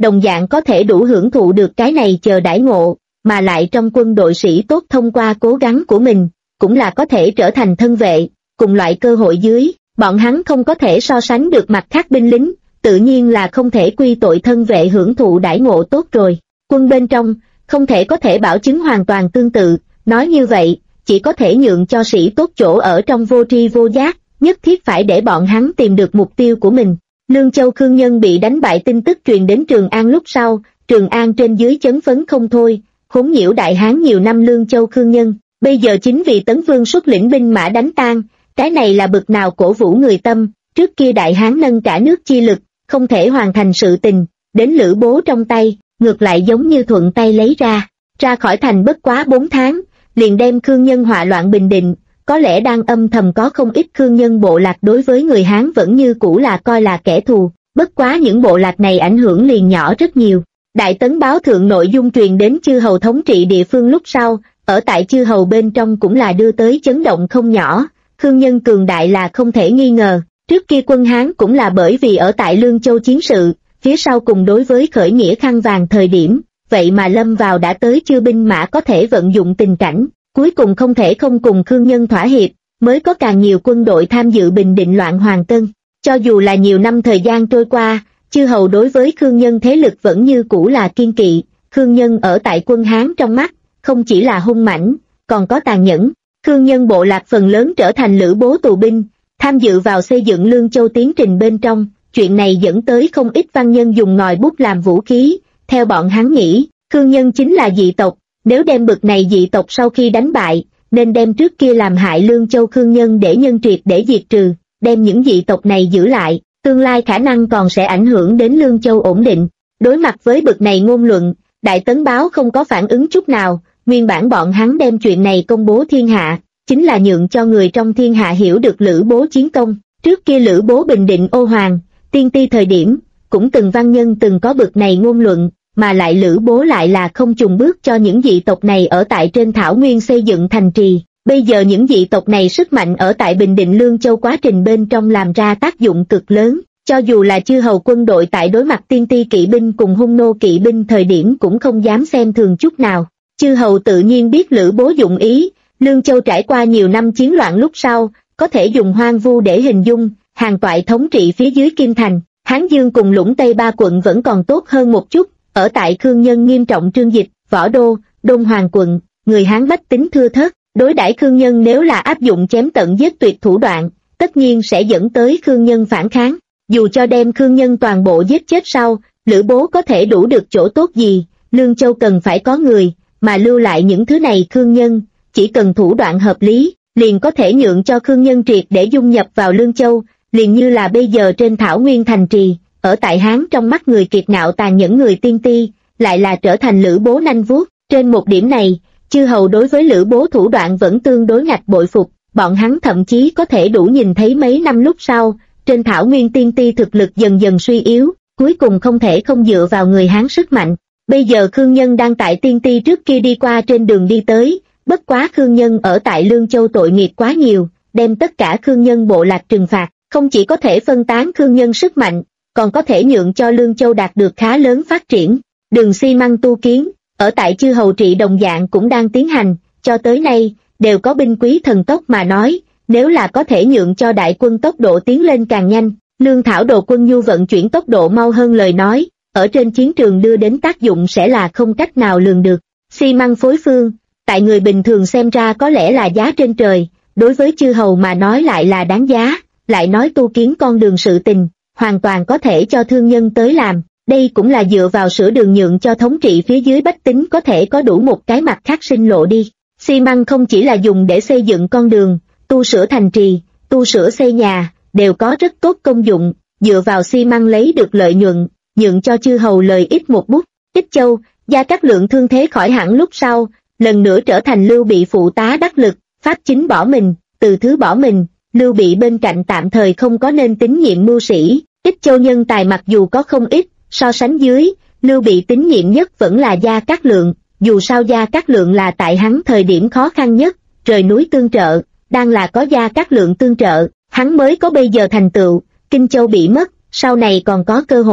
đồng dạng có thể đủ hưởng thụ được cái này chờ đãi ngộ, mà lại trong quân đội sĩ tốt thông qua cố gắng của mình, cũng là có thể trở thành thân vệ, cùng loại cơ hội dưới, bọn hắn không có thể so sánh được mặt khác binh lính, tự nhiên là không thể quy tội thân vệ hưởng thụ đãi ngộ tốt rồi. Quân bên trong, không thể có thể bảo chứng hoàn toàn tương tự, nói như vậy, chỉ có thể nhượng cho sĩ tốt chỗ ở trong vô tri vô giác, nhất thiết phải để bọn hắn tìm được mục tiêu của mình. Lương Châu Khương Nhân bị đánh bại tin tức truyền đến Trường An lúc sau, Trường An trên dưới chấn phấn không thôi, khốn nhiễu Đại Hán nhiều năm Lương Châu Khương Nhân, bây giờ chính vì Tấn Vương xuất lĩnh binh mã đánh tan, cái này là bực nào cổ vũ người tâm, trước kia Đại Hán nâng cả nước chi lực, không thể hoàn thành sự tình, đến Lữ Bố trong tay, ngược lại giống như thuận tay lấy ra khỏi thành bất quá 4 tháng, liền đem Khương Nhân họa loạn bình định, có lẽ đang âm thầm có không ít Khương Nhân bộ lạc đối với người Hán vẫn như cũ là coi là kẻ thù, bất quá những bộ lạc này ảnh hưởng liền nhỏ rất nhiều. Đại Tấn báo thượng nội dung truyền đến chư hầu thống trị địa phương lúc sau, ở tại chư hầu bên trong cũng là đưa tới chấn động không nhỏ, Khương Nhân cường đại là không thể nghi ngờ, trước kia quân Hán cũng là bởi vì ở tại Lương Châu chiến sự, phía sau cùng đối với khởi nghĩa khăn vàng thời điểm, vậy mà lâm vào đã tới chưa binh mã có thể vận dụng tình cảnh, cuối cùng không thể không cùng Khương Nhân thỏa hiệp, mới có càng nhiều quân đội tham dự bình định loạn Hoàng Tân. Cho dù là nhiều năm thời gian trôi qua, chư hầu đối với Khương Nhân thế lực vẫn như cũ là kiên kỵ, Khương Nhân ở tại quân Hán trong mắt, không chỉ là hung mãnh, còn có tàn nhẫn. Khương Nhân bộ lạc phần lớn trở thành Lữ Bố tù binh, tham dự vào xây dựng Lương Châu tiến trình bên trong, chuyện này dẫn tới không ít văn nhân dùng ngòi bút làm vũ khí, theo bọn hắn nghĩ, Khương Nhân chính là dị tộc, nếu đem bực này dị tộc sau khi đánh bại, nên đem trước kia làm hại Lương Châu Khương Nhân để nhân triệt để diệt trừ, đem những dị tộc này giữ lại, tương lai khả năng còn sẽ ảnh hưởng đến Lương Châu ổn định. Đối mặt với bực này ngôn luận, Đại Tấn báo không có phản ứng chút nào, nguyên bản bọn hắn đem chuyện này công bố thiên hạ, chính là nhượng cho người trong thiên hạ hiểu được Lữ Bố chiến công. Trước kia Lữ Bố bình định Ô Hoàng, Tiên Ti thời điểm, cũng từng văn nhân từng có bực này ngôn luận, mà lại Lữ Bố lại là không chùn bước cho những dị tộc này ở tại trên thảo nguyên xây dựng thành trì. Bây giờ những dị tộc này sức mạnh ở tại bình định Lương Châu quá trình bên trong làm ra tác dụng cực lớn, cho dù là chư hầu quân đội tại đối mặt Tiên Ti kỵ binh cùng hung nô kỵ binh thời điểm cũng không dám xem thường chút nào. Chư hầu tự nhiên biết Lữ Bố dụng ý, Lương Châu trải qua nhiều năm chiến loạn lúc sau, có thể dùng hoang vu để hình dung, Hàn Toại thống trị phía dưới Kim Thành, Hán Dương cùng Lũng Tây ba quận vẫn còn tốt hơn một chút, ở tại Khương Nhân nghiêm trọng trương dịch, Võ Đô, Đôn Hoàng quận, người Hán bách tính thưa thớt, đối đãi Khương Nhân nếu là áp dụng chém tận giết tuyệt thủ đoạn, tất nhiên sẽ dẫn tới Khương Nhân phản kháng, dù cho đem Khương Nhân toàn bộ giết chết sau, Lữ Bố có thể đủ được chỗ tốt gì, Lương Châu cần phải có người, mà lưu lại những thứ này Khương Nhân, chỉ cần thủ đoạn hợp lý, liền có thể nhượng cho Khương Nhân triệt để dung nhập vào Lương Châu, liền như là bây giờ trên thảo nguyên thành trì, ở tại Hán trong mắt người kiệt ngạo tàn nhẫn người Tiên Ti, lại là trở thành Lữ Bố nanh vuốt. Trên một điểm này, chư hầu đối với Lữ Bố thủ đoạn vẫn tương đối ngạch bội phục, bọn hắn thậm chí có thể đủ nhìn thấy mấy năm lúc sau, trên thảo nguyên Tiên Ti thực lực dần dần suy yếu, cuối cùng không thể không dựa vào người Hán sức mạnh. Bây giờ Khương Nhân đang tại Tiên Ti trước kia đi qua trên đường đi tới, bất quá Khương Nhân ở tại Lương Châu tội nghiệp quá nhiều, đem tất cả Khương Nhân bộ lạc trừng phạt, không chỉ có thể phân tán Khương Nhân sức mạnh, còn có thể nhượng cho Lương Châu đạt được khá lớn phát triển. Đường xi măng tu kiến, ở tại chư hầu trị đồng dạng cũng đang tiến hành, cho tới nay, đều có binh quý thần tốc mà nói, nếu là có thể nhượng cho đại quân tốc độ tiến lên càng nhanh, lương thảo đồ quân nhu vận chuyển tốc độ mau hơn lời nói, ở trên chiến trường đưa đến tác dụng sẽ là không cách nào lường được. Xi măng phối phương, tại người bình thường xem ra có lẽ là giá trên trời, đối với chư hầu mà nói lại là đáng giá, lại nói tu kiến con đường sự tình, hoàn toàn có thể cho thương nhân tới làm, đây cũng là dựa vào sửa đường nhượng cho thống trị phía dưới bách tính có thể có đủ một cái mặt khác sinh lộ đi. Xi măng không chỉ là dùng để xây dựng con đường, tu sửa thành trì, tu sửa xây nhà, đều có rất tốt công dụng, dựa vào xi măng lấy được lợi nhuận, nhượng cho chư hầu lời ít một bút. Ích Châu, Gia Cát Lượng thương thế khỏi hẳn lúc sau, lần nữa trở thành Lưu Bị phụ tá đắc lực, Pháp chính bỏ mình, Từ Thứ bỏ mình, Lưu Bị bên cạnh tạm thời không có nên tín nhiệm mưu sĩ. Ích Châu nhân tài mặc dù có không ít, so sánh dưới, Lưu Bị tín nhiệm nhất vẫn là Gia Cát Lượng, dù sao Gia Cát Lượng là tại hắn thời điểm khó khăn nhất, rời núi tương trợ, đang là có Gia Cát Lượng tương trợ, hắn mới có bây giờ thành tựu. Kinh Châu bị mất, sau này còn có cơ hội.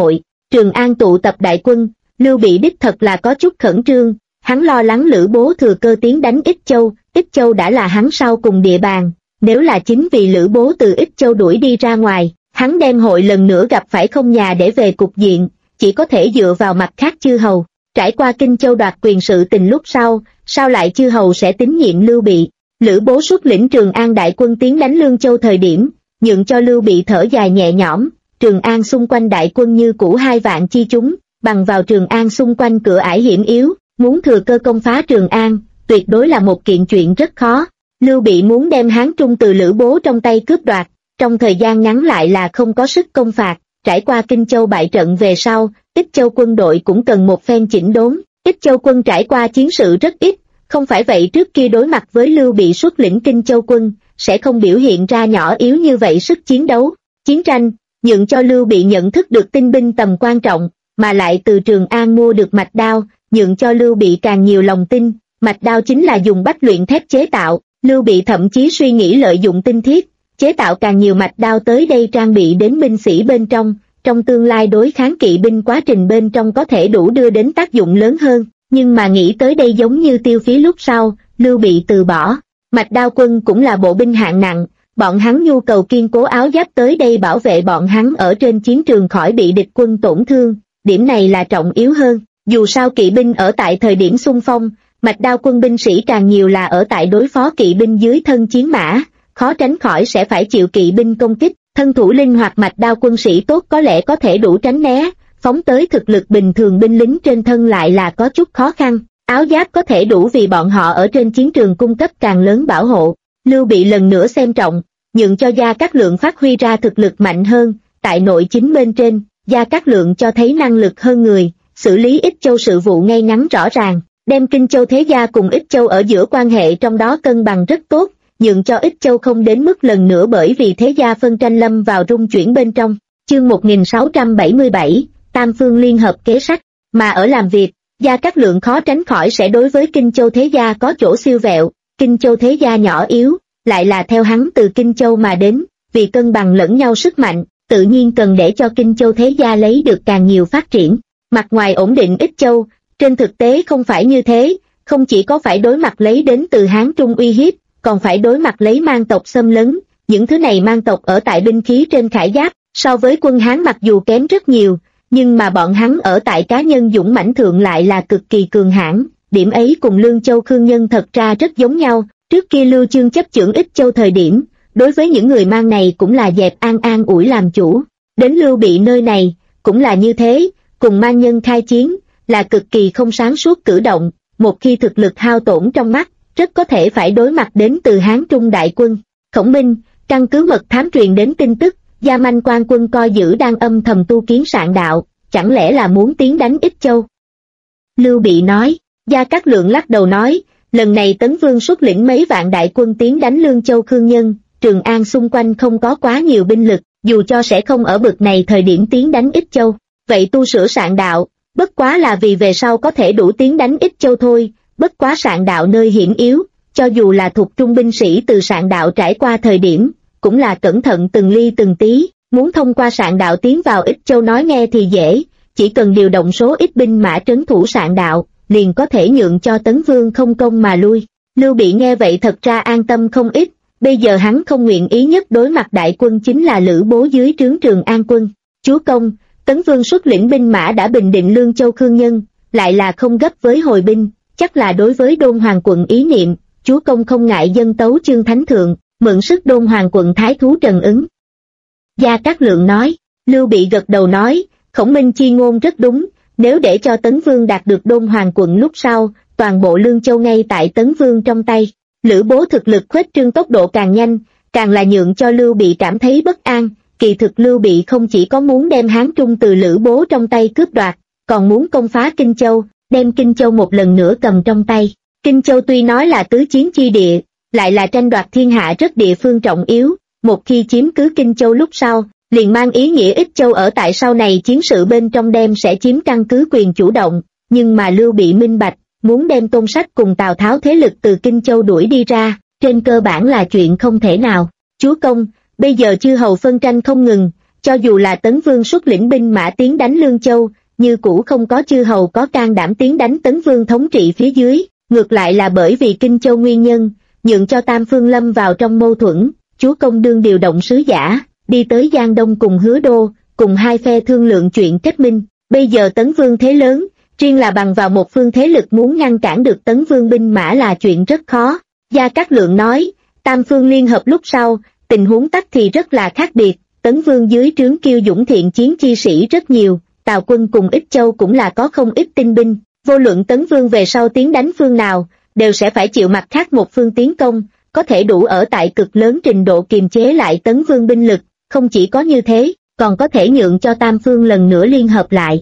Trường An tụ tập đại quân, Lưu Bị đích thật là có chút khẩn trương, hắn lo lắng Lữ Bố thừa cơ tiến đánh Ích Châu đã là hắn sau cùng địa bàn, nếu là chính vì Lữ Bố từ Ích Châu đuổi đi ra ngoài, hắn đem hội lần nữa gặp phải không nhà để về cục diện, chỉ có thể dựa vào mặt khác chư hầu. Trải qua Kinh Châu đoạt quyền sự tình lúc sau, sao lại chư hầu sẽ tín nhiệm Lưu Bị? Lữ Bố xuất lĩnh Trường An đại quân tiến đánh Lương Châu thời điểm, nhượng cho Lưu Bị thở dài nhẹ nhõm. Trường An xung quanh đại quân như cũ 2 vạn chi chúng, bằng vào Trường An xung quanh cửa ải hiểm yếu, muốn thừa cơ công phá Trường An, tuyệt đối là một kiện chuyện rất khó. Lưu Bị muốn đem Hán Trung từ Lữ Bố trong tay cướp đoạt, trong thời gian ngắn lại là không có sức công phạt. Trải qua Kinh Châu bại trận về sau, Ích Châu quân đội cũng cần một phen chỉnh đốn. Ích Châu quân trải qua chiến sự rất ít, không phải vậy trước kia đối mặt với Lưu Bị xuất lĩnh Kinh Châu quân, sẽ không biểu hiện ra nhỏ yếu như vậy sức chiến đấu. Chiến tranh, nhượng cho Lưu Bị nhận thức được tinh binh tầm quan trọng, mà lại từ Trường An mua được mạch đao, nhượng cho Lưu Bị càng nhiều lòng tin. Mạch đao chính là dùng bách luyện thép chế tạo, Lưu Bị thậm chí suy nghĩ lợi dụng tinh thiết, chế tạo càng nhiều mạch đao tới đây trang bị đến binh sĩ bên trong tương lai đối kháng kỵ binh quá trình bên trong có thể đủ đưa đến tác dụng lớn hơn, nhưng mà nghĩ tới đây giống như tiêu phí lúc sau, Lưu Bị từ bỏ. Mạch đao quân cũng là bộ binh hạng nặng, bọn hắn nhu cầu kiên cố áo giáp tới đây bảo vệ bọn hắn ở trên chiến trường khỏi bị địch quân tổn thương, điểm này là trọng yếu hơn. Dù sao kỵ binh ở tại thời điểm xung phong, mạch đao quân binh sĩ càng nhiều là ở tại đối phó kỵ binh dưới thân chiến mã, khó tránh khỏi sẽ phải chịu kỵ binh công kích. Thân thủ linh hoạt mạch đao quân sĩ tốt có lẽ có thể đủ tránh né, phóng tới thực lực bình thường binh lính trên thân lại là có chút khó khăn. Áo giáp có thể đủ vì bọn họ ở trên chiến trường cung cấp càng lớn bảo hộ. Lưu Bị lần nữa xem trọng, nhượng cho Gia Cát Lượng phát huy ra thực lực mạnh hơn. Tại nội chính bên trên, Gia Cát Lượng cho thấy năng lực hơn người, xử lý Ích Châu sự vụ ngay ngắn rõ ràng, đem Kinh Châu thế gia cùng Ích Châu ở giữa quan hệ trong đó cân bằng rất tốt, nhượng cho Ích Châu không đến mức lần nữa bởi vì thế gia phân tranh lâm vào rung chuyển bên trong. Chương 1677, Tam Phương liên hợp kế sách, mà ở làm việc, Gia Cát Lượng khó tránh khỏi sẽ đối với Kinh Châu thế gia có chỗ siêu vẹo. Kinh Châu thế gia nhỏ yếu, lại là theo hắn từ Kinh Châu mà đến, vì cân bằng lẫn nhau sức mạnh, tự nhiên cần để cho Kinh Châu thế gia lấy được càng nhiều phát triển. Mặt ngoài ổn định Ích Châu, trên thực tế không phải như thế, không chỉ có phải đối mặt lấy đến từ Hán Trung uy hiếp, còn phải đối mặt lấy man tộc xâm lấn. Những thứ này man tộc ở tại binh khí trên khải giáp, so với quân Hán mặc dù kém rất nhiều, nhưng mà bọn hắn ở tại cá nhân dũng mãnh thượng lại là cực kỳ cường hãn. Điểm ấy cùng Lương Châu Khương Nhân thật ra rất giống nhau. Trước kia Lưu Chương chấp chưởng Ích Châu thời điểm, đối với những người mang này cũng là dẹp an ủi làm chủ. Đến Lưu Bị nơi này, cũng là như thế, cùng man nhân khai chiến, là cực kỳ không sáng suốt cử động. Một khi thực lực hao tổn trong mắt, rất có thể phải đối mặt đến từ Hán Trung đại quân. Khổng Minh, căn cứ mật thám truyền đến tin tức, Gia Manh quan quân coi giữ đang âm thầm tu kiến Sạn Đạo, chẳng lẽ là muốn tiến đánh Ích Châu? Lưu Bị nói. Gia Cát Lượng lắc đầu nói, lần này Tấn Vương xuất lĩnh mấy vạn đại quân tiến đánh Lương Châu Khương Nhân, Trường An xung quanh không có quá nhiều binh lực, dù cho sẽ không ở bực này thời điểm tiến đánh Ích Châu. Vậy tu sửa Sạn Đạo, bất quá là vì về sau có thể đủ tiến đánh Ích Châu thôi. Bất quá Sạn Đạo nơi hiểm yếu, cho dù là thuộc trung binh sĩ từ Sạn Đạo trải qua thời điểm, cũng là cẩn thận từng ly từng tí, muốn thông qua Sạn Đạo tiến vào Ích Châu nói nghe thì dễ, chỉ cần điều động số ít binh mã trấn thủ Sạn Đạo, liền có thể nhượng cho Tấn Vương không công mà lui. Lưu Bị nghe vậy thật ra an tâm không ít, bây giờ hắn không nguyện ý nhất đối mặt đại quân chính là Lữ Bố dưới trướng Trường An quân. Chúa công, Tấn Vương xuất lĩnh binh mã đã bình định Lương Châu Khương Nhân, lại là không gấp với hồi binh, chắc là đối với Đôn Hoàng quận ý niệm, chúa công không ngại dâng tấu Chương Thánh Thượng, mượn sức Đôn Hoàng quận thái thú Trần Ứng. Gia Cát Lượng nói. Lưu Bị gật đầu nói, Khổng Minh chi ngôn rất đúng, nếu để cho Tấn Vương đạt được Đôn Hoàng quận lúc sau, toàn bộ Lương Châu ngay tại Tấn Vương trong tay. Lữ Bố thực lực khuếch trương tốc độ càng nhanh, càng là nhượng cho Lưu Bị cảm thấy bất an. Kỳ thực Lưu Bị không chỉ có muốn đem Hán Trung từ Lữ Bố trong tay cướp đoạt, còn muốn công phá Kinh Châu, đem Kinh Châu một lần nữa cầm trong tay. Kinh Châu tuy nói là tứ chiến chi địa, lại là tranh đoạt thiên hạ rất địa phương trọng yếu, một khi chiếm cứ Kinh Châu lúc sau, liền mang ý nghĩa Ích Châu ở tại sau này chiến sự bên trong đem sẽ chiếm căn cứ quyền chủ động, nhưng mà Lưu Bị minh bạch, muốn đem Tôn Sách cùng Tào Tháo thế lực từ Kinh Châu đuổi đi ra, trên cơ bản là chuyện không thể nào. Chúa công, bây giờ chư hầu phân tranh không ngừng, cho dù là Tấn Vương xuất lĩnh binh mã tiến đánh Lương Châu, như cũ không có chư hầu có can đảm tiến đánh Tấn Vương thống trị phía dưới, ngược lại là bởi vì Kinh Châu nguyên nhân, nhượng cho Tam Phương lâm vào trong mâu thuẫn, chúa công đương điều động sứ giả, đi tới Giang Đông cùng Hứa Đô, cùng hai phe thương lượng chuyện kết minh. Bây giờ Tấn Vương thế lớn, riêng là bằng vào một phương thế lực muốn ngăn cản được Tấn Vương binh mã là chuyện rất khó. Gia Cát Lượng nói, Tam Phương liên hợp lúc sau, tình huống tắc thì rất là khác biệt, Tấn Vương dưới trướng kiêu dũng thiện chiến chi sĩ rất nhiều, Tào quân cùng Ích Châu cũng là có không ít tinh binh, vô luận Tấn Vương về sau tiến đánh phương nào, đều sẽ phải chịu mặt khác một phương tiến công, có thể đủ ở tại cực lớn trình độ kiềm chế lại Tấn Vương binh lực, không chỉ có như thế, còn có thể nhượng cho Tam Phương lần nữa liên hợp lại.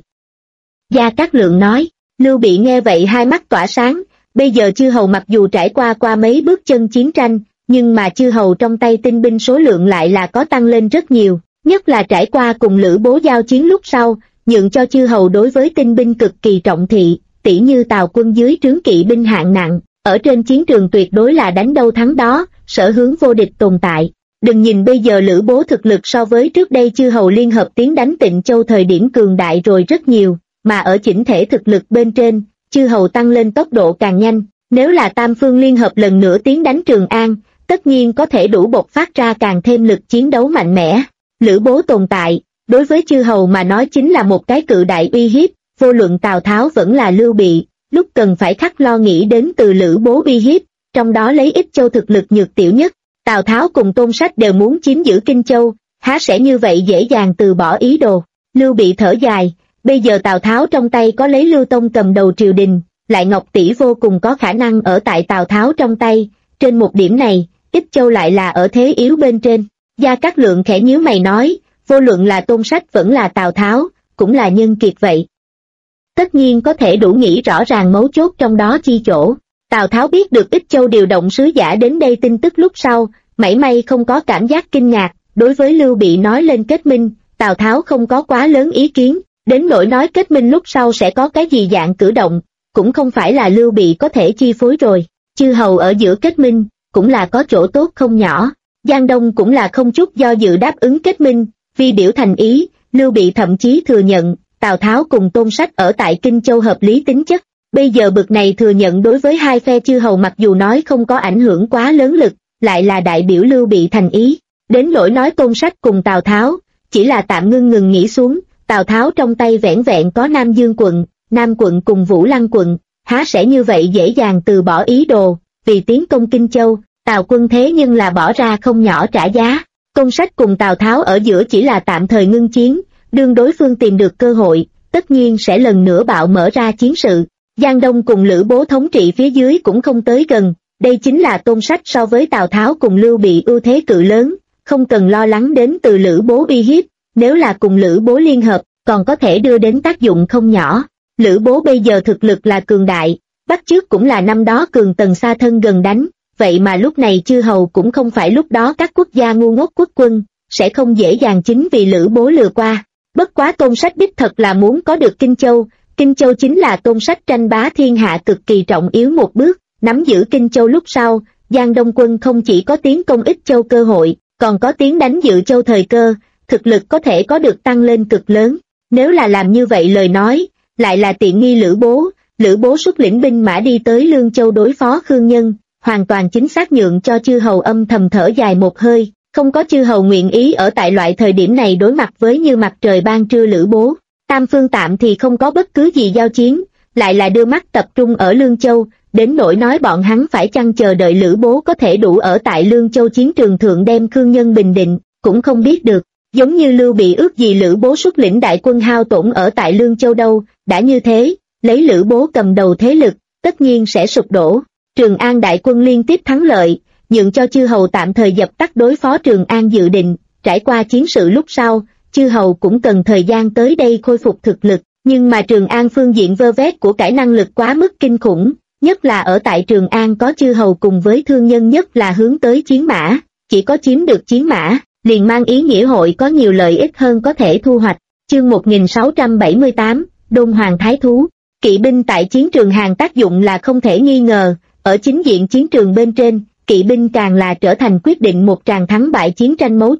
Gia Cát Lượng nói, Lưu Bị nghe vậy hai mắt tỏa sáng, bây giờ chư hầu mặc dù trải qua mấy bước chân chiến tranh, nhưng mà chư hầu trong tay tinh binh số lượng lại là có tăng lên rất nhiều, nhất là trải qua cùng Lữ Bố giao chiến lúc sau, nhượng cho chư hầu đối với tinh binh cực kỳ trọng thị, tỉ như Tào quân dưới trướng kỵ binh hạng nặng, ở trên chiến trường tuyệt đối là đánh đâu thắng đó, sở hướng vô địch tồn tại. Đừng nhìn bây giờ Lữ Bố thực lực so với trước đây chư hầu liên hợp tiến đánh Tịnh Châu thời điểm cường đại rồi rất nhiều, mà ở chỉnh thể thực lực bên trên, chư hầu tăng lên tốc độ càng nhanh, nếu là Tam Phương liên hợp lần nữa tiến đánh Trường An, tất nhiên có thể đủ bộc phát ra càng thêm lực chiến đấu mạnh mẽ. Lữ Bố tồn tại, đối với chư hầu mà nói chính là một cái cự đại uy hiếp, vô luận Tào Tháo vẫn là Lưu Bị, lúc cần phải khắc lo nghĩ đến từ Lữ Bố uy hiếp, trong đó lấy Ích Châu thực lực nhược tiểu nhất, Tào Tháo cùng Tôn Sách đều muốn chiếm giữ Kinh Châu, há sẽ như vậy dễ dàng từ bỏ ý đồ. Lưu Bị thở dài, bây giờ Tào Tháo trong tay có lấy Lưu Tông cầm đầu triều đình, lại Ngọc Tỷ vô cùng có khả năng ở tại Tào Tháo trong tay, trên một điểm này, Ích Châu lại là ở thế yếu bên trên. Gia Cát Lượng khẽ nhíu mày nói, vô luận là Tôn Sách vẫn là Tào Tháo, cũng là nhân kiệt vậy. Tất nhiên có thể đủ nghĩ rõ ràng mấu chốt trong đó chi chỗ. Tào Tháo biết được Ích Châu điều động sứ giả đến đây tin tức lúc sau, mảy may không có cảm giác kinh ngạc, đối với Lưu Bị nói lên kết minh, Tào Tháo không có quá lớn ý kiến, đến nỗi nói kết minh lúc sau sẽ có cái gì dạng cử động, cũng không phải là Lưu Bị có thể chi phối rồi, chư hầu ở giữa kết minh, cũng là có chỗ tốt không nhỏ, Giang Đông cũng là không chút do dự đáp ứng kết minh, vì biểu thành ý, Lưu Bị thậm chí thừa nhận, Tào Tháo cùng Tôn Sách ở tại Kinh Châu hợp lý tính chất. Bây giờ bực này thừa nhận đối với hai phe chư hầu mặc dù nói không có ảnh hưởng quá lớn lực, lại là đại biểu Lưu Bị thành ý. Đến nỗi nói Tôn Sách cùng Tào Tháo, chỉ là tạm ngừng nghĩ xuống, Tào Tháo trong tay vẻn vẹn có Nam Dương quận, Nam quận cùng Vũ Lăng quận, há sẽ như vậy dễ dàng từ bỏ ý đồ, vì tiến công Kinh Châu, Tào quân thế nhưng là bỏ ra không nhỏ trả giá. Tôn Sách cùng Tào Tháo ở giữa chỉ là tạm thời ngưng chiến, đương đối phương tìm được cơ hội, tất nhiên sẽ lần nữa bạo mở ra chiến sự. Giang Đông cùng Lữ Bố thống trị phía dưới cũng không tới gần, đây chính là Tôn Sách so với Tào Tháo cùng Lưu Bị ưu thế cự lớn, không cần lo lắng đến từ Lữ Bố uy hiếp, nếu là cùng Lữ Bố liên hợp, còn có thể đưa đến tác dụng không nhỏ. Lữ Bố bây giờ thực lực là cường đại, bắt chước cũng là năm đó cường tần xa thân gần đánh, vậy mà lúc này chư hầu cũng không phải lúc đó các quốc gia ngu ngốc quốc quân, sẽ không dễ dàng chính vì Lữ Bố lừa qua. Bất quá Tôn Sách đích thật là muốn có được Kinh Châu. Kinh Châu chính là Tôn Sách tranh bá thiên hạ cực kỳ trọng yếu một bước, nắm giữ Kinh Châu lúc sau, Giang Đông quân không chỉ có tiến công Ích Châu cơ hội, còn có tiến đánh Dự Châu thời cơ, thực lực có thể có được tăng lên cực lớn. Nếu là làm như vậy lời nói, lại là tiện nghi Lữ Bố xuất lĩnh binh mã đi tới Lương Châu đối phó Khương Nhân, hoàn toàn chính xác nhượng cho chư hầu âm thầm thở dài một hơi, không có chư hầu nguyện ý ở tại loại thời điểm này đối mặt với như mặt trời ban trưa Lữ Bố. Tam phương tạm thì không có bất cứ gì giao chiến, lại là đưa mắt tập trung ở Lương Châu, đến nỗi nói bọn hắn phải chăng chờ đợi Lữ Bố có thể đủ ở tại Lương Châu chiến trường thượng đem Khương Nhân bình định, cũng không biết được. Giống như Lưu Bị ước gì Lữ Bố xuất lĩnh đại quân hao tổn ở tại Lương Châu đâu, đã như thế, lấy Lữ Bố cầm đầu thế lực, tất nhiên sẽ sụp đổ. Trường An đại quân liên tiếp thắng lợi, nhượng cho chư hầu tạm thời dập tắt đối phó Trường An dự định, trải qua chiến sự lúc sau, chư hầu cũng cần thời gian tới đây khôi phục thực lực, nhưng mà Trường An phương diện vơ vét của cải năng lực quá mức kinh khủng, nhất là ở tại Trường An có chư hầu cùng với thương nhân nhất là hướng tới chiến mã, chỉ có chiếm được chiến mã, liền mang ý nghĩa hội có nhiều lợi ích hơn có thể thu hoạch. Chương 1678, Đôn Hoàng Thái Thú. Kỵ binh tại chiến trường hàng tác dụng là không thể nghi ngờ, ở chính diện chiến trường bên trên, kỵ binh càng là trở thành quyết định một tràng thắng bại chiến tranh mấu chốt,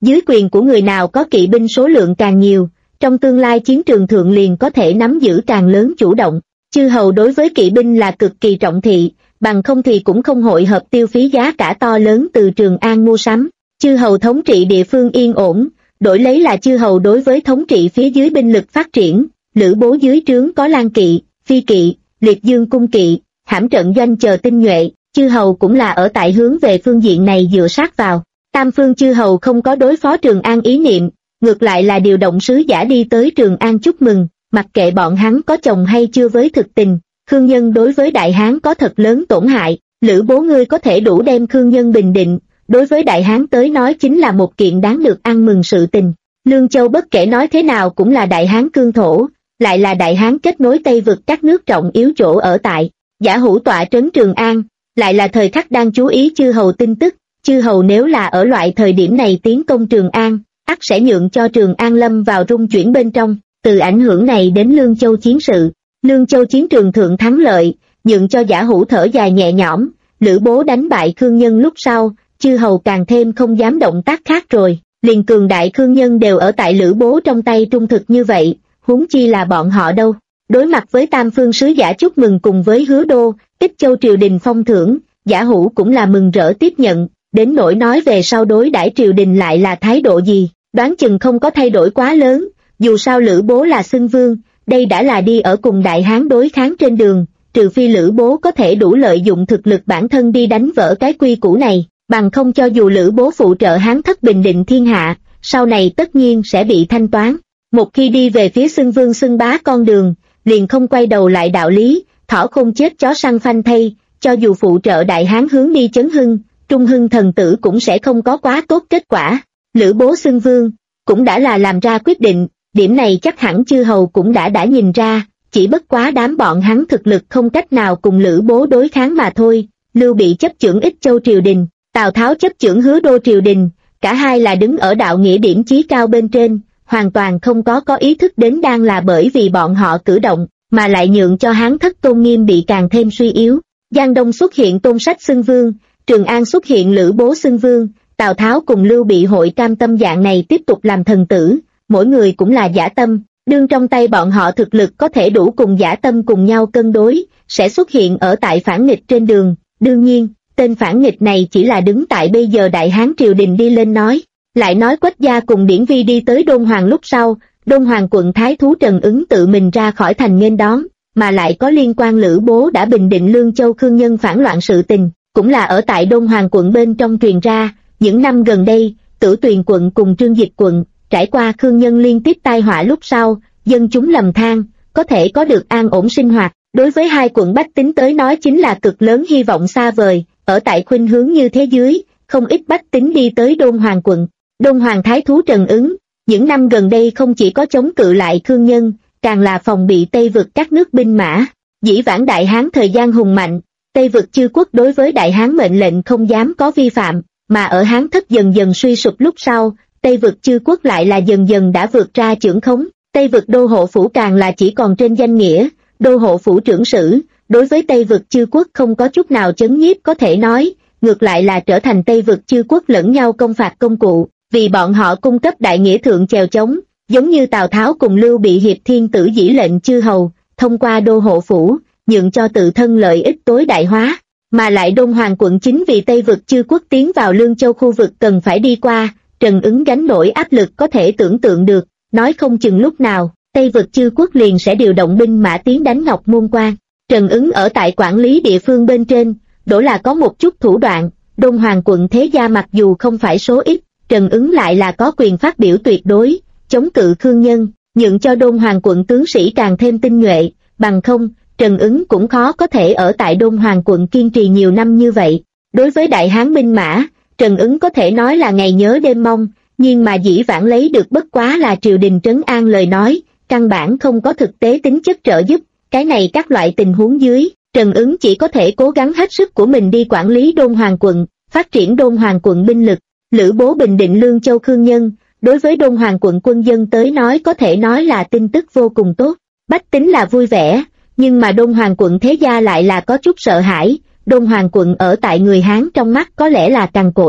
Dưới quyền của người nào có kỵ binh số lượng càng nhiều, trong tương lai chiến trường thượng liền có thể nắm giữ càng lớn chủ động. Chư hầu đối với kỵ binh là cực kỳ trọng thị, bằng không thì cũng không hội hợp tiêu phí giá cả to lớn từ Trường An mua sắm. Chư hầu thống trị địa phương yên ổn, đổi lấy là chư hầu đối với thống trị phía dưới binh lực phát triển. Lữ Bố dưới trướng có Lan kỵ, Phi kỵ, Liệt Dương cung kỵ, Hãm trận doanh chờ tinh nhuệ, chư hầu cũng là ở tại hướng về phương diện này dựa sát vào. Tam phương chư hầu không có đối phó Trường An ý niệm, ngược lại là điều động sứ giả đi tới Trường An chúc mừng, mặc kệ bọn hắn có chồng hay chưa với thực tình. Khương Nhân đối với Đại Hán có thật lớn tổn hại, Lữ Bố ngươi có thể đủ đem Khương Nhân bình định, đối với Đại Hán tới nói chính là một kiện đáng được ăn mừng sự tình. Lương Châu bất kể nói thế nào cũng là Đại Hán cương thổ, lại là Đại Hán kết nối Tây vực các nước trọng yếu chỗ ở tại. Giả Hữu tọa trấn Trường An, lại là thời khắc đang chú ý chư hầu tin tức. Chư hầu nếu là ở loại thời điểm này tiến công Trường An, ắt sẽ nhượng cho Trường An lâm vào rung chuyển bên trong. Từ ảnh hưởng này đến Lương Châu chiến sự, Lương Châu chiến trường thượng thắng lợi, nhượng cho Giả Hữu thở dài nhẹ nhõm. Lữ Bố đánh bại Khương Nhân lúc sau, chư hầu càng thêm không dám động tác khác rồi. Liền cường đại Khương Nhân đều ở tại Lữ Bố trong tay trung thực như vậy, huống chi là bọn họ đâu. Đối mặt với tam phương sứ giả chúc mừng cùng với Hứa Đô, Ích Châu triều đình phong thưởng, Giả Hữu cũng là mừng rỡ tiếp nhận. Đến nỗi nói về sau đối đãi triều đình lại là thái độ gì, đoán chừng không có thay đổi quá lớn. Dù sao Lữ Bố là xưng vương, đây đã là đi ở cùng Đại Hán đối kháng trên đường, trừ phi Lữ Bố có thể đủ lợi dụng thực lực bản thân đi đánh vỡ cái quy củ này, bằng không cho dù Lữ Bố phụ trợ Hán thất bình định thiên hạ, sau này tất nhiên sẽ bị thanh toán. Một khi đi về phía xưng vương xưng bá con đường, liền không quay đầu lại đạo lý, thỏ không chết chó săn phanh thay, cho dù phụ trợ Đại Hán hướng đi chấn hưng, trung hưng thần tử cũng sẽ không có quá tốt kết quả. Lữ Bố xưng vương, cũng đã là làm ra quyết định, điểm này chắc hẳn chư hầu cũng đã nhìn ra, chỉ bất quá đám bọn hắn thực lực không cách nào cùng Lữ Bố đối kháng mà thôi. Lưu Bị chấp chưởng Ích Châu triều đình, Tào Tháo chấp chưởng Hứa Đô triều đình, cả hai là đứng ở đạo nghĩa điểm chí cao bên trên, hoàn toàn không có ý thức đến đang là bởi vì bọn họ cử động, mà lại nhượng cho Hán thất tôn nghiêm bị càng thêm suy yếu. Giang Đông xuất hiện Tôn Sách xưng vương, Trường An xuất hiện Lữ Bố xưng vương, Tào Tháo cùng Lưu Bị hội cam tâm dạng này tiếp tục làm thần tử, mỗi người cũng là dã tâm, đương trong tay bọn họ thực lực có thể đủ cùng dã tâm cùng nhau cân đối, sẽ xuất hiện ở tại phản nghịch trên đường. Đương nhiên, tên phản nghịch này chỉ là đứng tại bây giờ Đại Hán triều đình đi lên nói. Lại nói Quách gia cùng Điển Vi đi tới Đôn Hoàng lúc sau, Đôn Hoàng quận Thái thú Trần Ứng tự mình ra khỏi thành nghênh đón, mà lại có liên quan Lữ Bố đã bình định Lương Châu Khương Nhân phản loạn sự tình, cũng là ở tại Đôn Hoàng quận bên trong truyền ra. Những năm gần đây, Tử Tuyền quận cùng Trương Dịch quận, trải qua Khương Nhân liên tiếp tai họa lúc sau, dân chúng lầm than, có thể có được an ổn sinh hoạt, đối với hai quận bách tính tới nói chính là cực lớn hy vọng xa vời. Ở tại khuynh hướng như thế dưới, không ít bách tính đi tới Đôn Hoàng quận. Đôn Hoàng Thái thú Trần Ứng, những năm gần đây không chỉ có chống cự lại Khương Nhân, càng là phòng bị Tây vực các nước binh mã. Dĩ vãng Đại Hán thời gian hùng mạnh, Tây vực chư quốc đối với Đại Hán mệnh lệnh không dám có vi phạm, mà ở Hán thất dần dần suy sụp lúc sau, Tây vực chư quốc lại là dần dần đã vượt ra chưởng khống. Tây vực đô hộ phủ càng là chỉ còn trên danh nghĩa, đô hộ phủ trưởng sử, đối với Tây vực chư quốc không có chút nào chấn nhiếp có thể nói, ngược lại là trở thành Tây vực chư quốc lẫn nhau công phạt công cụ, vì bọn họ cung cấp đại nghĩa thượng chèo chống, giống như Tào Tháo cùng Lưu Bị hiệp thiên tử dĩ lệnh chư hầu, thông qua đô hộ phủ, nhượng cho tự thân lợi ích tối đại hóa, mà lại Đôn Hoàng quận chính vì Tây vực chư quốc tiến vào Lương Châu khu vực cần phải đi qua, Trần Ứng gánh nổi áp lực có thể tưởng tượng được, nói không chừng lúc nào, Tây vực chư quốc liền sẽ điều động binh mã tiến đánh Ngọc Môn Quan. Trần Ứng ở tại quản lý địa phương bên trên, đổ là có một chút thủ đoạn, Đôn Hoàng quận thế gia mặc dù không phải số ít, Trần Ứng lại là có quyền phát biểu tuyệt đối, chống cự Khương Nhân, nhượng cho Đôn Hoàng quận tướng sĩ càng thêm tinh nhuệ, bằng không, Trần Ứng cũng khó có thể ở tại Đôn Hoàng quận kiên trì nhiều năm như vậy. Đối với Đại Hán binh mã, Trần Ứng có thể nói là ngày nhớ đêm mong, nhưng mà dĩ vãng lấy được bất quá là triều đình trấn an lời nói, căn bản không có thực tế tính chất trợ giúp. Cái này các loại tình huống dưới, Trần Ứng chỉ có thể cố gắng hết sức của mình đi quản lý Đôn Hoàng quận, phát triển Đôn Hoàng quận binh lực. Lữ Bố bình định Lương Châu Khương Nhân, đối với Đôn Hoàng quận quân dân tới nói có thể nói là tin tức vô cùng tốt. Bách tính là vui vẻ, nhưng mà Đôn Hoàng quận thế gia lại là có chút sợ hãi. Đôn Hoàng quận ở tại người Hán trong mắt có lẽ là cằn cỗi,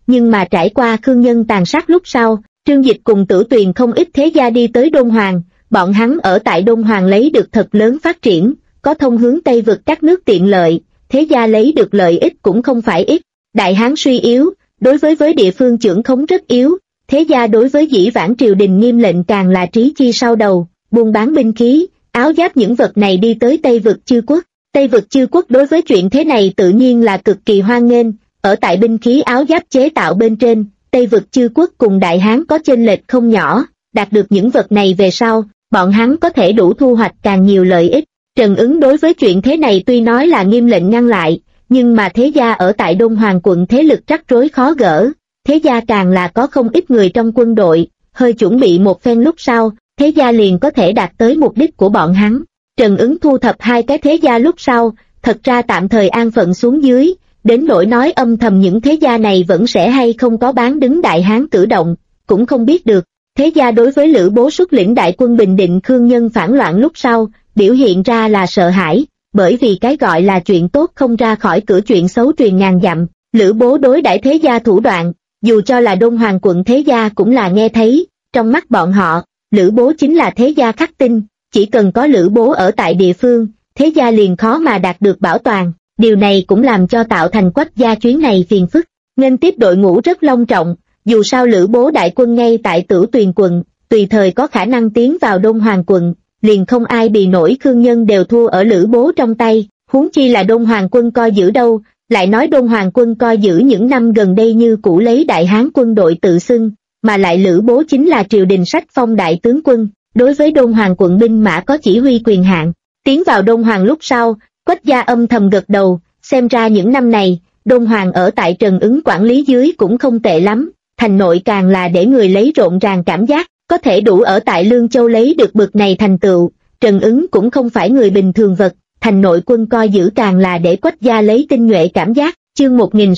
nhưng mà trải qua Khương Nhân tàn sát lúc sau, Trương Dịch cùng Tử Tuyền không ít thế gia đi tới Đôn Hoàng, bọn hắn ở tại Đôn Hoàng lấy được thật lớn phát triển, có thông hướng Tây vực các nước tiện lợi, thế gia lấy được lợi ích cũng không phải ít. Đại Hán suy yếu, đối với địa phương chưởng khống rất yếu, thế gia đối với dĩ vãng triều đình nghiêm lệnh càng là trí chi sau đầu, buôn bán binh khí, áo giáp những vật này đi tới Tây vực chư quốc. Tây vực chư quốc đối với chuyện thế này tự nhiên là cực kỳ hoan nghênh, ở tại binh khí áo giáp chế tạo bên trên, Tây vực chư quốc cùng Đại Hán có chênh lệch không nhỏ, đạt được những vật này về sau, bọn hắn có thể đủ thu hoạch càng nhiều lợi ích. Trần Ứng đối với chuyện thế này tuy nói là nghiêm lệnh ngăn lại, nhưng mà thế gia ở tại Đôn Hoàng quận thế lực rắc rối khó gỡ, thế gia càng là có không ít người trong quân đội, hơi chuẩn bị một phen lúc sau, thế gia liền có thể đạt tới mục đích của bọn hắn. Trần Ứng thu thập hai cái thế gia lúc sau, thật ra tạm thời an phận xuống dưới, đến nỗi nói âm thầm những thế gia này vẫn sẽ hay không có bán đứng Đại Hán cử động, cũng không biết được. Thế gia đối với Lữ Bố xuất lĩnh đại quân bình định Khương Nhân phản loạn lúc sau, biểu hiện ra là sợ hãi, bởi vì cái gọi là chuyện tốt không ra khỏi cửa, chuyện xấu truyền ngàn dặm. Lữ Bố đối đãi thế gia thủ đoạn, dù cho là Đôn Hoàng quận thế gia cũng là nghe thấy, trong mắt bọn họ, Lữ Bố chính là thế gia khắc tinh, chỉ cần có Lữ Bố ở tại địa phương, thế gia liền khó mà đạt được bảo toàn. Điều này cũng làm cho tạo thành Quách gia chuyến này phiền phức. Nên tiếp đội ngũ rất long trọng, dù sao Lữ Bố đại quân ngay tại Tử Tuyền quận, tùy thời có khả năng tiến vào Đôn Hoàng quận, liền không ai bì nổi. Khương Nhân đều thua ở Lữ Bố trong tay, huống chi là Đôn Hoàng quân coi giữ đâu. Lại nói Đôn Hoàng quân coi giữ những năm gần đây như cũ lấy Đại Hán quân đội tự xưng, mà lại Lữ Bố chính là triều đình sách phong đại tướng quân, đối với Đôn Hoàng quận binh mã có chỉ huy quyền hạn. Tiến vào Đôn Hoàng lúc sau, Quách gia âm thầm gật đầu, xem ra những năm này, Đôn Hoàng ở tại Trần Ứng quản lý dưới cũng không tệ lắm, thành nội càng là để người lấy rộn ràng cảm giác, có thể đủ ở tại Lương Châu lấy được bực này thành tựu. Trần Ứng cũng không phải người bình thường vật, thành nội quân coi giữ càng là để Quách gia lấy tinh nhuệ cảm giác. Chương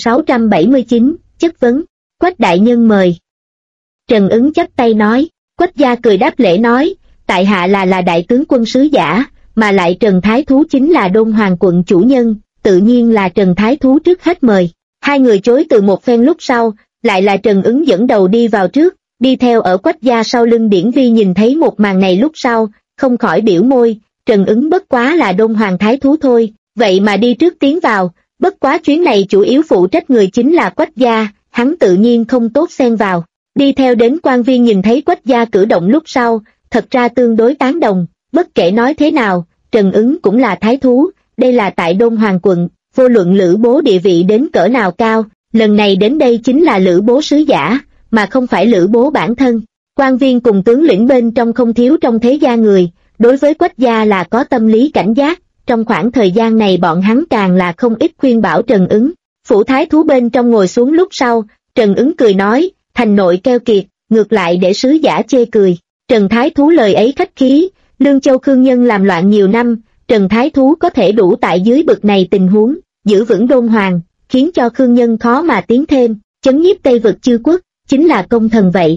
1679, chất vấn, Quách đại nhân mời. Trần Ứng chắp tay nói, Quách gia cười đáp lễ nói, tại hạ là đại tướng quân sứ giả, mà lại Trần Thái Thú chính là Đôn Hoàng quận chủ nhân, tự nhiên là Trần Thái Thú trước hết mời. Hai người chối từ một phen lúc sau, lại là Trần Ứng dẫn đầu đi vào trước, đi theo ở Quách gia sau lưng. Điển Vi nhìn thấy một màn này lúc sau, không khỏi biểu môi, Trần Ứng bất quá là Đôn Hoàng Thái Thú thôi, vậy mà đi trước tiến vào, bất quá chuyến này chủ yếu phụ trách người chính là Quách gia, hắn tự nhiên không tốt xen vào. Đi theo đến quan viên nhìn thấy Quách gia cử động lúc sau, thật ra tương đối tán đồng, bất kể nói thế nào, Trần Ứng cũng là Thái Thú, đây là tại Đôn Hoàng quận, vô luận Lữ Bố địa vị đến cỡ nào cao, lần này đến đây chính là Lữ Bố sứ giả, mà không phải Lữ Bố bản thân. Quan viên cùng tướng lĩnh bên trong không thiếu trong thế gia người, đối với Quách gia là có tâm lý cảnh giác, trong khoảng thời gian này bọn hắn càng là không ít khuyên bảo Trần Ứng. Phủ Thái Thú bên trong ngồi xuống lúc sau, Trần Ứng cười nói, thành nội keo kiệt, ngược lại để sứ giả chê cười. Trần Thái Thú lời ấy khách khí, Lương Châu Khương Nhân làm loạn nhiều năm, Trần Thái Thú có thể đủ tại dưới bực này tình huống, giữ vững Đôn Hoàng, khiến cho Khương Nhân khó mà tiến thêm, chấn nhiếp Tây vực chư quốc, chính là công thần vậy.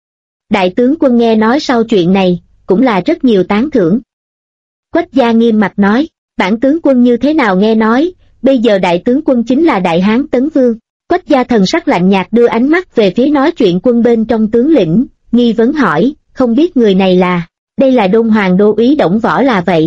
Đại tướng quân nghe nói sau chuyện này, cũng là rất nhiều tán thưởng. Quách gia nghiêm mặt nói, bản tướng quân như thế nào nghe nói, bây giờ đại tướng quân chính là Đại Hán Tấn Vương. Quách gia thần sắc lạnh nhạt đưa ánh mắt về phía nói chuyện quân bên trong tướng lĩnh, nghi vấn hỏi, không biết người này là, đây là Đôn Hoàng đô úy Đổng Võ là vậy.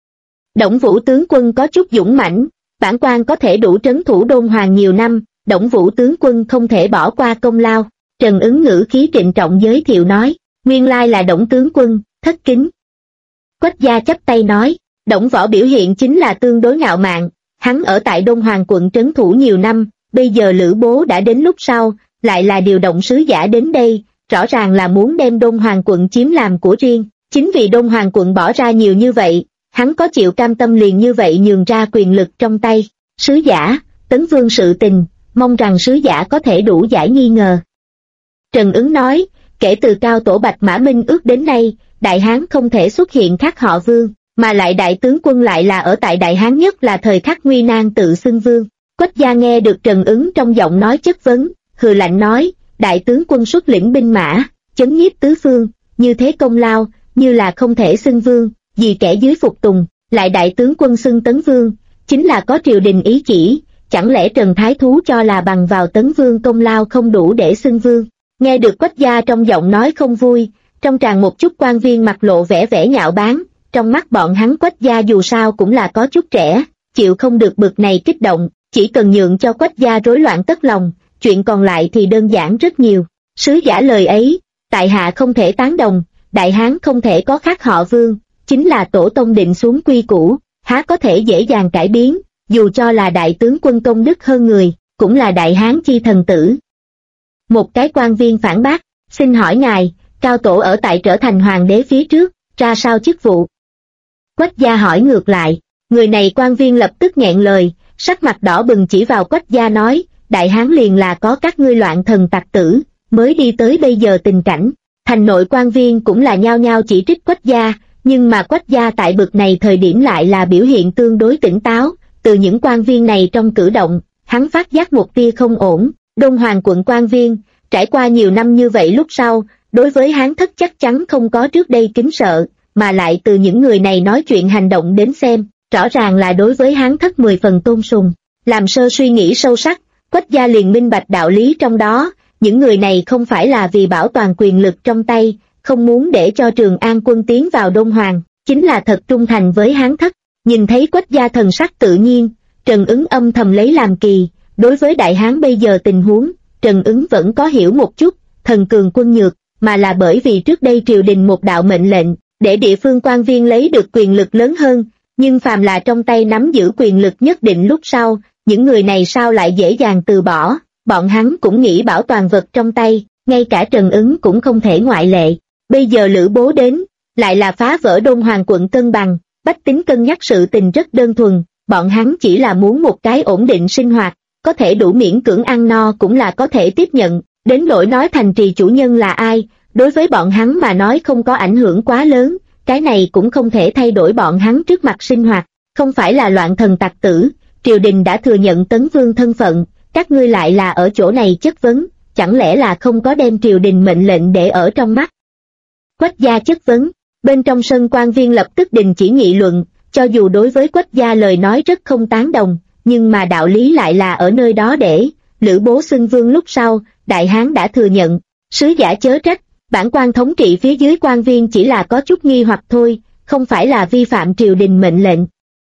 Đổng Vũ tướng quân có chút dũng mãnh, bản quan có thể đủ trấn thủ Đôn Hoàng nhiều năm, Đổng Vũ tướng quân không thể bỏ qua công lao. Trần Ứng ngữ khí trịnh trọng giới thiệu nói, nguyên lai là Đổng tướng quân, thất kính. Quách gia chắp tay nói, Đổng Võ biểu hiện chính là tương đối ngạo mạn, hắn ở tại Đôn Hoàng quận trấn thủ nhiều năm, bây giờ Lữ Bố đã đến lúc sau, lại là điều động sứ giả đến đây, rõ ràng là muốn đem Đôn Hoàng quận chiếm làm của riêng. Chính vì Đôn Hoàng quận bỏ ra nhiều như vậy, hắn có chịu cam tâm liền như vậy nhường ra quyền lực trong tay. Sứ giả, Tấn Vương sự tình, mong rằng sứ giả có thể đủ giải nghi ngờ. Trần Ứng nói, kể từ cao tổ Bạch Mã Minh ước đến nay, Đại Hán không thể xuất hiện khác họ Vương, mà lại đại tướng quân lại là ở tại Đại Hán nhất là thời khắc nguy nan tự xưng Vương. Quách gia nghe được Trần Ứng trong giọng nói chất vấn, hừ lạnh nói, đại tướng quân xuất lĩnh binh mã, chấn nhiếp tứ phương, như thế công lao, như là không thể xưng Vương, vì kẻ dưới phục tùng, lại đại tướng quân xưng Tấn Vương, chính là có triều đình ý chỉ, chẳng lẽ Trần Thái Thú cho là bằng vào Tấn Vương công lao không đủ để xưng vương? Nghe được Quách gia trong giọng nói không vui, trong tràn một chút quan viên mặt lộ vẻ vẻ nhạo báng, trong mắt bọn hắn Quách gia dù sao cũng là có chút trẻ, chịu không được bực này kích động, chỉ cần nhượng cho Quách gia rối loạn tất lòng, chuyện còn lại thì đơn giản rất nhiều. Sứ giả lời ấy, tại hạ không thể tán đồng, Đại Hán không thể có khác họ Vương, chính là tổ tông định xuống quy củ, há có thể dễ dàng cải biến, dù cho là đại tướng quân công đức hơn người, cũng là Đại Hán chi thần tử. Một cái quan viên phản bác, xin hỏi ngài, cao tổ ở tại trở thành hoàng đế phía trước, ra sao chức vụ? Quách gia hỏi ngược lại, người này quan viên lập tức nghẹn lời, sắc mặt đỏ bừng chỉ vào Quách gia nói, Đại Hán liền là có các ngươi loạn thần tặc tử, mới đi tới bây giờ tình cảnh. Thành nội quan viên cũng là nhao nhao chỉ trích Quách gia, nhưng mà Quách gia tại bực này thời điểm lại là biểu hiện tương đối tỉnh táo, từ những quan viên này trong cử động, hắn phát giác một tia không ổn. Đông Hoàng quận quan viên, trải qua nhiều năm như vậy lúc sau, đối với Hán thất chắc chắn không có trước đây kính sợ, mà lại từ những người này nói chuyện hành động đến xem, rõ ràng là đối với Hán thất 10 phần tôn sùng. Làm sơ suy nghĩ sâu sắc, Quách gia liền minh bạch đạo lý trong đó, những người này không phải là vì bảo toàn quyền lực trong tay, không muốn để cho Trường An quân tiến vào Đông Hoàng, chính là thật trung thành với Hán thất. Nhìn thấy Quách gia thần sắc tự nhiên, Trần Ứng âm thầm lấy làm kỳ, đối với Đại Hán bây giờ tình huống, Trần Ứng vẫn có hiểu một chút, thần cường quân nhược, mà là bởi vì trước đây triều đình một đạo mệnh lệnh, để địa phương quan viên lấy được quyền lực lớn hơn, nhưng phàm là trong tay nắm giữ quyền lực nhất định lúc sau, những người này sao lại dễ dàng từ bỏ, bọn hắn cũng nghĩ bảo toàn vật trong tay, ngay cả Trần Ứng cũng không thể ngoại lệ. Bây giờ Lữ Bố đến, lại là phá vỡ Đông Hoàng quận cân bằng, bách tính cân nhắc sự tình rất đơn thuần, bọn hắn chỉ là muốn một cái ổn định sinh hoạt, có thể đủ miễn cưỡng ăn no cũng là có thể tiếp nhận, đến nỗi nói thành trì chủ nhân là ai, đối với bọn hắn mà nói không có ảnh hưởng quá lớn, cái này cũng không thể thay đổi bọn hắn trước mặt sinh hoạt, không phải là loạn thần tặc tử, triều đình đã thừa nhận Tấn Vương thân phận, các ngươi lại là ở chỗ này chất vấn, chẳng lẽ là không có đem triều đình mệnh lệnh để ở trong mắt? Quách gia chất vấn, bên trong sân quan viên lập tức đình chỉ nghị luận, cho dù đối với Quách gia lời nói rất không tán đồng, nhưng mà đạo lý lại là ở nơi đó để, Lữ Bố xưng vương lúc sau, Đại Hán đã thừa nhận, sứ giả chớ trách, bản quan thống trị phía dưới quan viên chỉ là có chút nghi hoặc thôi, không phải là vi phạm triều đình mệnh lệnh.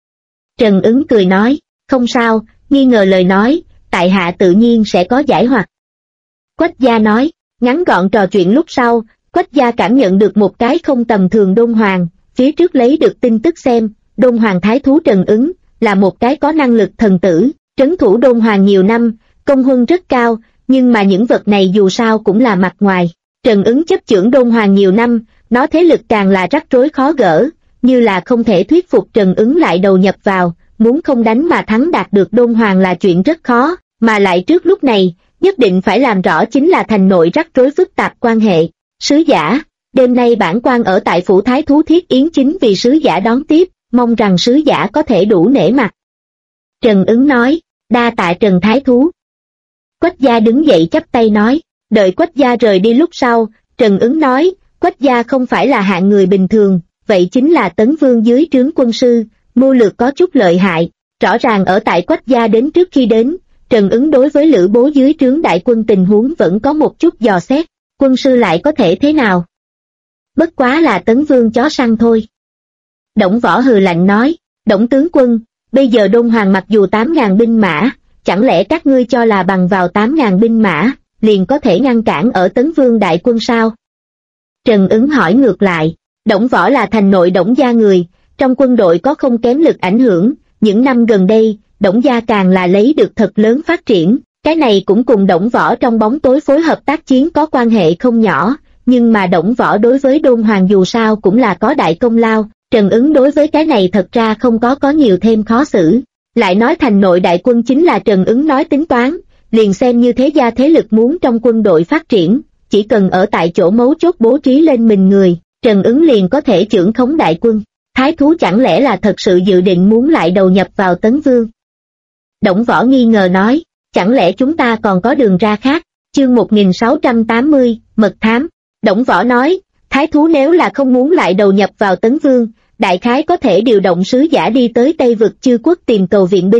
Trần Ứng cười nói, không sao, nghi ngờ lời nói, tại hạ tự nhiên sẽ có giải hoặc. Quách gia nói, ngắn gọn trò chuyện lúc sau, Quách gia cảm nhận được một cái không tầm thường Đông Hoàng, phía trước lấy được tin tức xem, Đông Hoàng thái thú Trần Ứng, là một cái có năng lực thần tử, trấn thủ Đông Hoàng nhiều năm, công huân rất cao, nhưng mà những vật này dù sao cũng là mặt ngoài. Trần Ứng chấp chưởng Đông Hoàng nhiều năm, nó thế lực càng là rắc rối khó gỡ, như là không thể thuyết phục Trần Ứng lại đầu nhập vào, muốn không đánh mà thắng đạt được Đông Hoàng là chuyện rất khó, mà lại trước lúc này, nhất định phải làm rõ chính là thành nội rắc rối phức tạp quan hệ. Sứ giả, đêm nay bản quan ở tại phủ thái thú thiết yến chính vì sứ giả đón tiếp, mong rằng sứ giả có thể đủ nể mặt. Trần Ứng nói, đa tạ Trần Thái Thú. Quách gia đứng dậy chắp tay nói, đợi Quách gia rời đi lúc sau, Trần Ứng nói, Quách gia không phải là hạng người bình thường, vậy chính là Tấn Vương dưới trướng quân sư, mưu lược có chút lợi hại, rõ ràng ở tại Quách gia đến trước khi đến, Trần Ứng đối với Lữ Bố dưới trướng đại quân tình huống vẫn có một chút dò xét, quân sư lại có thể thế nào? Bất quá là Tấn Vương chó săn thôi. Đổng Võ hừ lạnh nói, Đổng tướng quân, bây giờ Đông Hoàng mặc dù 8.000 binh mã, chẳng lẽ các ngươi cho là bằng vào 8.000 binh mã, liền có thể ngăn cản ở Tấn Vương đại quân sao? Trần Ứng hỏi ngược lại, Đổng Võ là thành nội Đổng gia người, trong quân đội có không kém lực ảnh hưởng, những năm gần đây, Đổng gia càng là lấy được thật lớn phát triển, cái này cũng cùng Đổng Võ trong bóng tối phối hợp tác chiến có quan hệ không nhỏ, nhưng mà Đổng Võ đối với Đôn Hoàng dù sao cũng là có đại công lao, Trần Ứng đối với cái này thật ra không có nhiều thêm khó xử. Lại nói thành nội đại quân chính là Trần Ứng nói tính toán, liền xem như thế gia thế lực muốn trong quân đội phát triển, chỉ cần ở tại chỗ mấu chốt bố trí lên mình người, Trần Ứng liền có thể chưởng khống đại quân. Thái thú chẳng lẽ là thật sự dự định muốn lại đầu nhập vào Tấn Vương? Đổng Võ nghi ngờ nói, chẳng lẽ chúng ta còn có đường ra khác? Chương 1680, mật thám. Đổng Võ nói, Thái thú nếu là không muốn lại đầu nhập vào Tấn Vương, đại khái có thể điều động sứ giả đi tới Tây vực Chư quốc tìm cầu viện binh,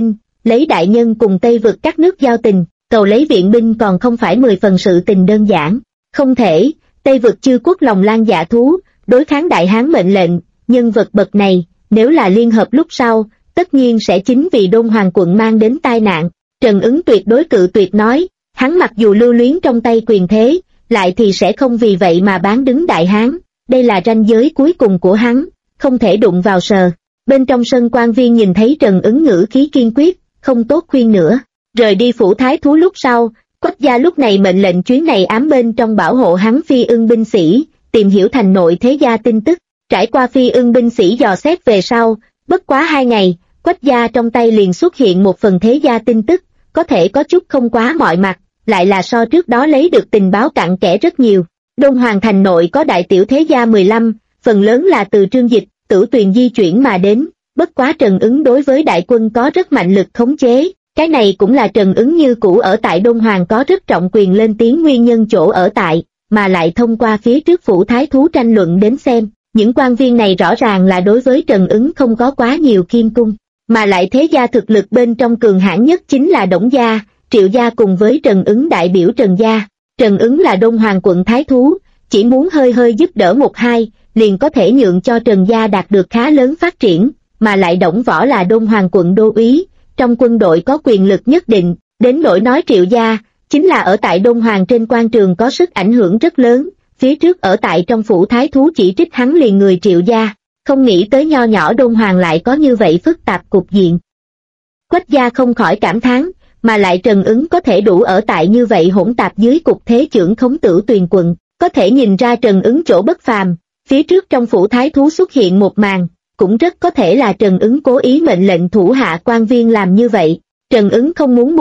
lấy đại nhân cùng Tây vực các nước giao tình, cầu lấy viện binh còn không phải 10 phần sự tình đơn giản. Không thể, Tây vực chư quốc lòng lan dạ thú, đối kháng Đại Hán mệnh lệnh, nhân vật bậc này, nếu là liên hợp lúc sau, tất nhiên sẽ chính vì Đôn Hoàng quận mang đến tai nạn. Trần Ứng tuyệt đối cự tuyệt nói, hắn mặc dù lưu luyến trong tay quyền thế, lại thì sẽ không vì vậy mà bán đứng Đại Hán, đây là ranh giới cuối cùng của hắn, không thể đụng vào sờ. Bên trong sân quan viên nhìn thấy Trần Ứng ngữ khí kiên quyết, không tốt khuyên nữa. Rời đi phủ thái thú lúc sau, Quách gia lúc này mệnh lệnh chuyến này ám bên trong bảo hộ hắn phi ưng binh sĩ, tìm hiểu thành nội thế gia tin tức. Trải qua phi ưng binh sĩ dò xét về sau, bất quá 2 ngày, Quách gia trong tay liền xuất hiện một phần thế gia tin tức, có thể có chút không quá mọi mặt, lại là so trước đó lấy được tình báo cặn kẽ rất nhiều. Đôn Hoàng thành nội có đại tiểu thế gia 15, phần lớn là từ Trương Dịch, Tử Tuyền di chuyển mà đến, bất quá Trần Ứng đối với đại quân có rất mạnh lực khống chế, cái này cũng là Trần Ứng như cũ ở tại Đôn Hoàng có rất trọng quyền lên tiếng nguyên nhân chỗ ở tại, mà lại thông qua phía trước phủ thái thú tranh luận đến xem, những quan viên này rõ ràng là đối với Trần Ứng không có quá nhiều khiêm cung, mà lại thế gia thực lực bên trong cường hãn nhất chính là Đổng gia, Triệu gia cùng với Trần Ứng đại biểu Trần gia. Trần Ứng là Đôn Hoàng quận thái thú, chỉ muốn hơi giúp đỡ một hai, liền có thể nhượng cho Trần gia đạt được khá lớn phát triển, mà lại Đổng Võ là Đôn Hoàng quận đô úy, trong quân đội có quyền lực nhất định, đến nỗi nói Triệu gia, chính là ở tại Đôn Hoàng trên quan trường có sức ảnh hưởng rất lớn, phía trước ở tại trong phủ thái thú chỉ trích hắn liền người Triệu gia, không nghĩ tới nho nhỏ Đôn Hoàng lại có như vậy phức tạp cục diện. Quách gia không khỏi cảm thán, mà lại Trần Ứng có thể đủ ở tại như vậy hỗn tạp dưới cục thế trưởng khống Tử Tuyền quận, có thể nhìn ra Trần Ứng chỗ bất phàm, phía trước trong phủ thái thú xuất hiện một màn, cũng rất có thể là Trần Ứng cố ý mệnh lệnh thủ hạ quan viên làm như vậy. Trần Ứng không muốn